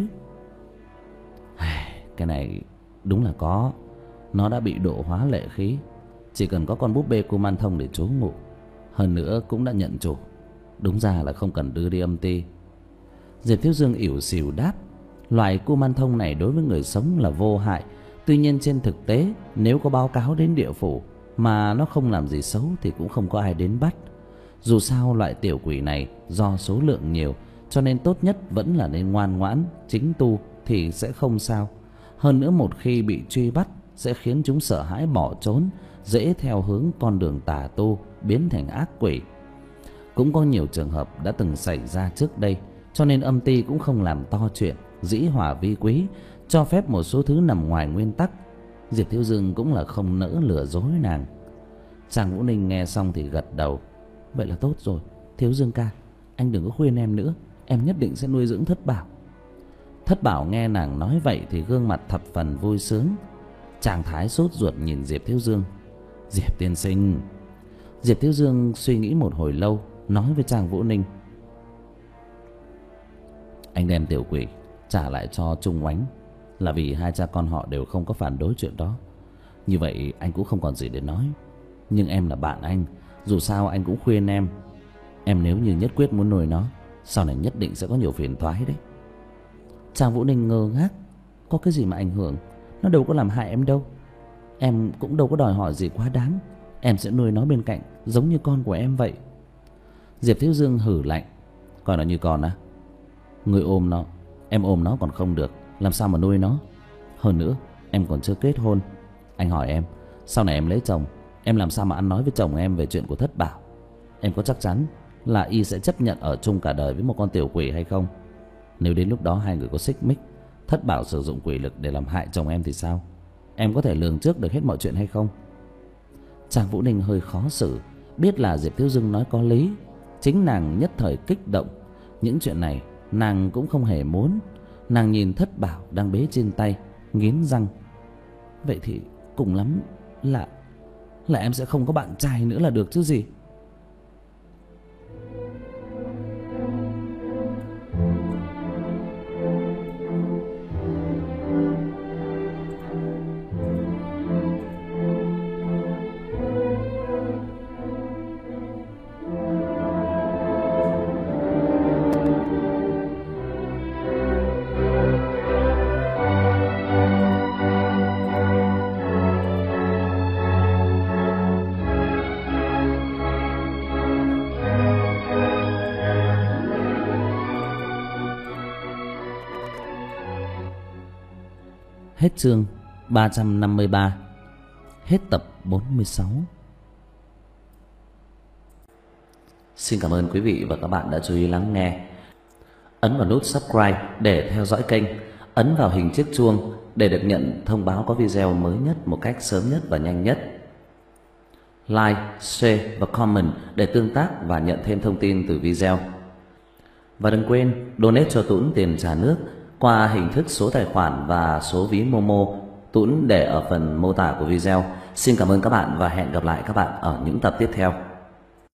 Cái này đúng là có. Nó đã bị độ hóa lệ khí, chỉ cần có con búp bê Kuman Thông để trú ngụ. Hơn nữa cũng đã nhận chủ, đúng ra là không cần đưa đi âm ty. Diệp Thiếu Dương ỉu xìu đáp. Loài Kuman Thông này đối với người sống là vô hại. Tuy nhiên trên thực tế, nếu có báo cáo đến địa phủ mà nó không làm gì xấu thì cũng không có ai đến bắt. Dù sao loại tiểu quỷ này do số lượng nhiều, cho nên tốt nhất vẫn là nên ngoan ngoãn, chính tu thì sẽ không sao. Hơn nữa một khi bị truy bắt sẽ khiến chúng sợ hãi bỏ trốn, dễ theo hướng con đường tà tu, biến thành ác quỷ. Cũng có nhiều trường hợp đã từng xảy ra trước đây, cho nên âm ty cũng không làm to chuyện, dĩ hòa vi quý, cho phép một số thứ nằm ngoài nguyên tắc. Diệp Thiếu Dương cũng là không nỡ lừa dối nàng. Trang Vũ Ninh nghe xong thì gật đầu. Vậy là tốt rồi, Thiếu Dương ca, anh đừng có khuyên em nữa, em nhất định sẽ nuôi dưỡng Thất Bảo. Thất Bảo nghe nàng nói vậy thì gương mặt thập phần vui sướng. Trang Thái sốt ruột nhìn Diệp Thiếu Dương. Diệp tiên sinh. Diệp Thiếu Dương suy nghĩ một hồi lâu, nói với Trang Vũ Ninh. Anh đem tiểu quỷ trả lại cho Trung Oánh là vì hai cha con họ đều không có phản đối chuyện đó. Như vậy anh cũng không còn gì để nói. Nhưng em là bạn anh, dù sao anh cũng khuyên em, em nếu như nhất quyết muốn nuôi nó, sau này nhất định sẽ có nhiều phiền toái đấy. Trang Vũ Ninh ngơ ngác. Có cái gì mà ảnh hưởng, nó đâu có làm hại em đâu. Em cũng đâu có đòi hỏi gì quá đáng, em sẽ nuôi nó bên cạnh giống như con của em vậy. Diệp Thiếu Dương hử lạnh. Coi nó như con á? Người ôm nó, em ôm nó còn không được, làm sao mà nuôi nó? Hơn nữa em còn chưa kết hôn. Anh hỏi em, sau này em lấy chồng, em làm sao mà ăn nói với chồng em về chuyện của Thất Bảo? Em có chắc chắn là y sẽ chấp nhận ở chung cả đời với một con tiểu quỷ hay không? Nếu đến lúc đó hai người có xích mích, Thất Bảo sử dụng quỷ lực để làm hại chồng em thì sao? Em có thể lường trước được hết mọi chuyện hay không? Trang Vũ Ninh hơi khó xử, biết là Diệp Thiếu Dương nói có lý. Chính nàng nhất thời kích động. Những chuyện này nàng cũng không hề muốn. Nàng nhìn Thất Bảo đang bế trên tay, nghiến răng. Vậy thì cùng lắm là Là em sẽ không có bạn trai nữa là được chứ gì. Hết chương ba trăm năm mươi ba. Hết tập bốn mươi sáu. Xin cảm ơn quý vị và các bạn đã chú ý lắng nghe. Ấn vào nút subscribe để theo dõi kênh. Ấn vào hình chiếc chuông để được nhận thông báo có video mới nhất một cách sớm nhất và nhanh nhất. like, share và comment để tương tác và nhận thêm thông tin từ video. Và đừng quên donate cho Tuấn tiền trả nước qua hình thức số tài khoản và số ví Momo, Tuấn để ở phần mô tả của video. Xin cảm ơn các bạn và hẹn gặp lại các bạn ở những tập tiếp theo.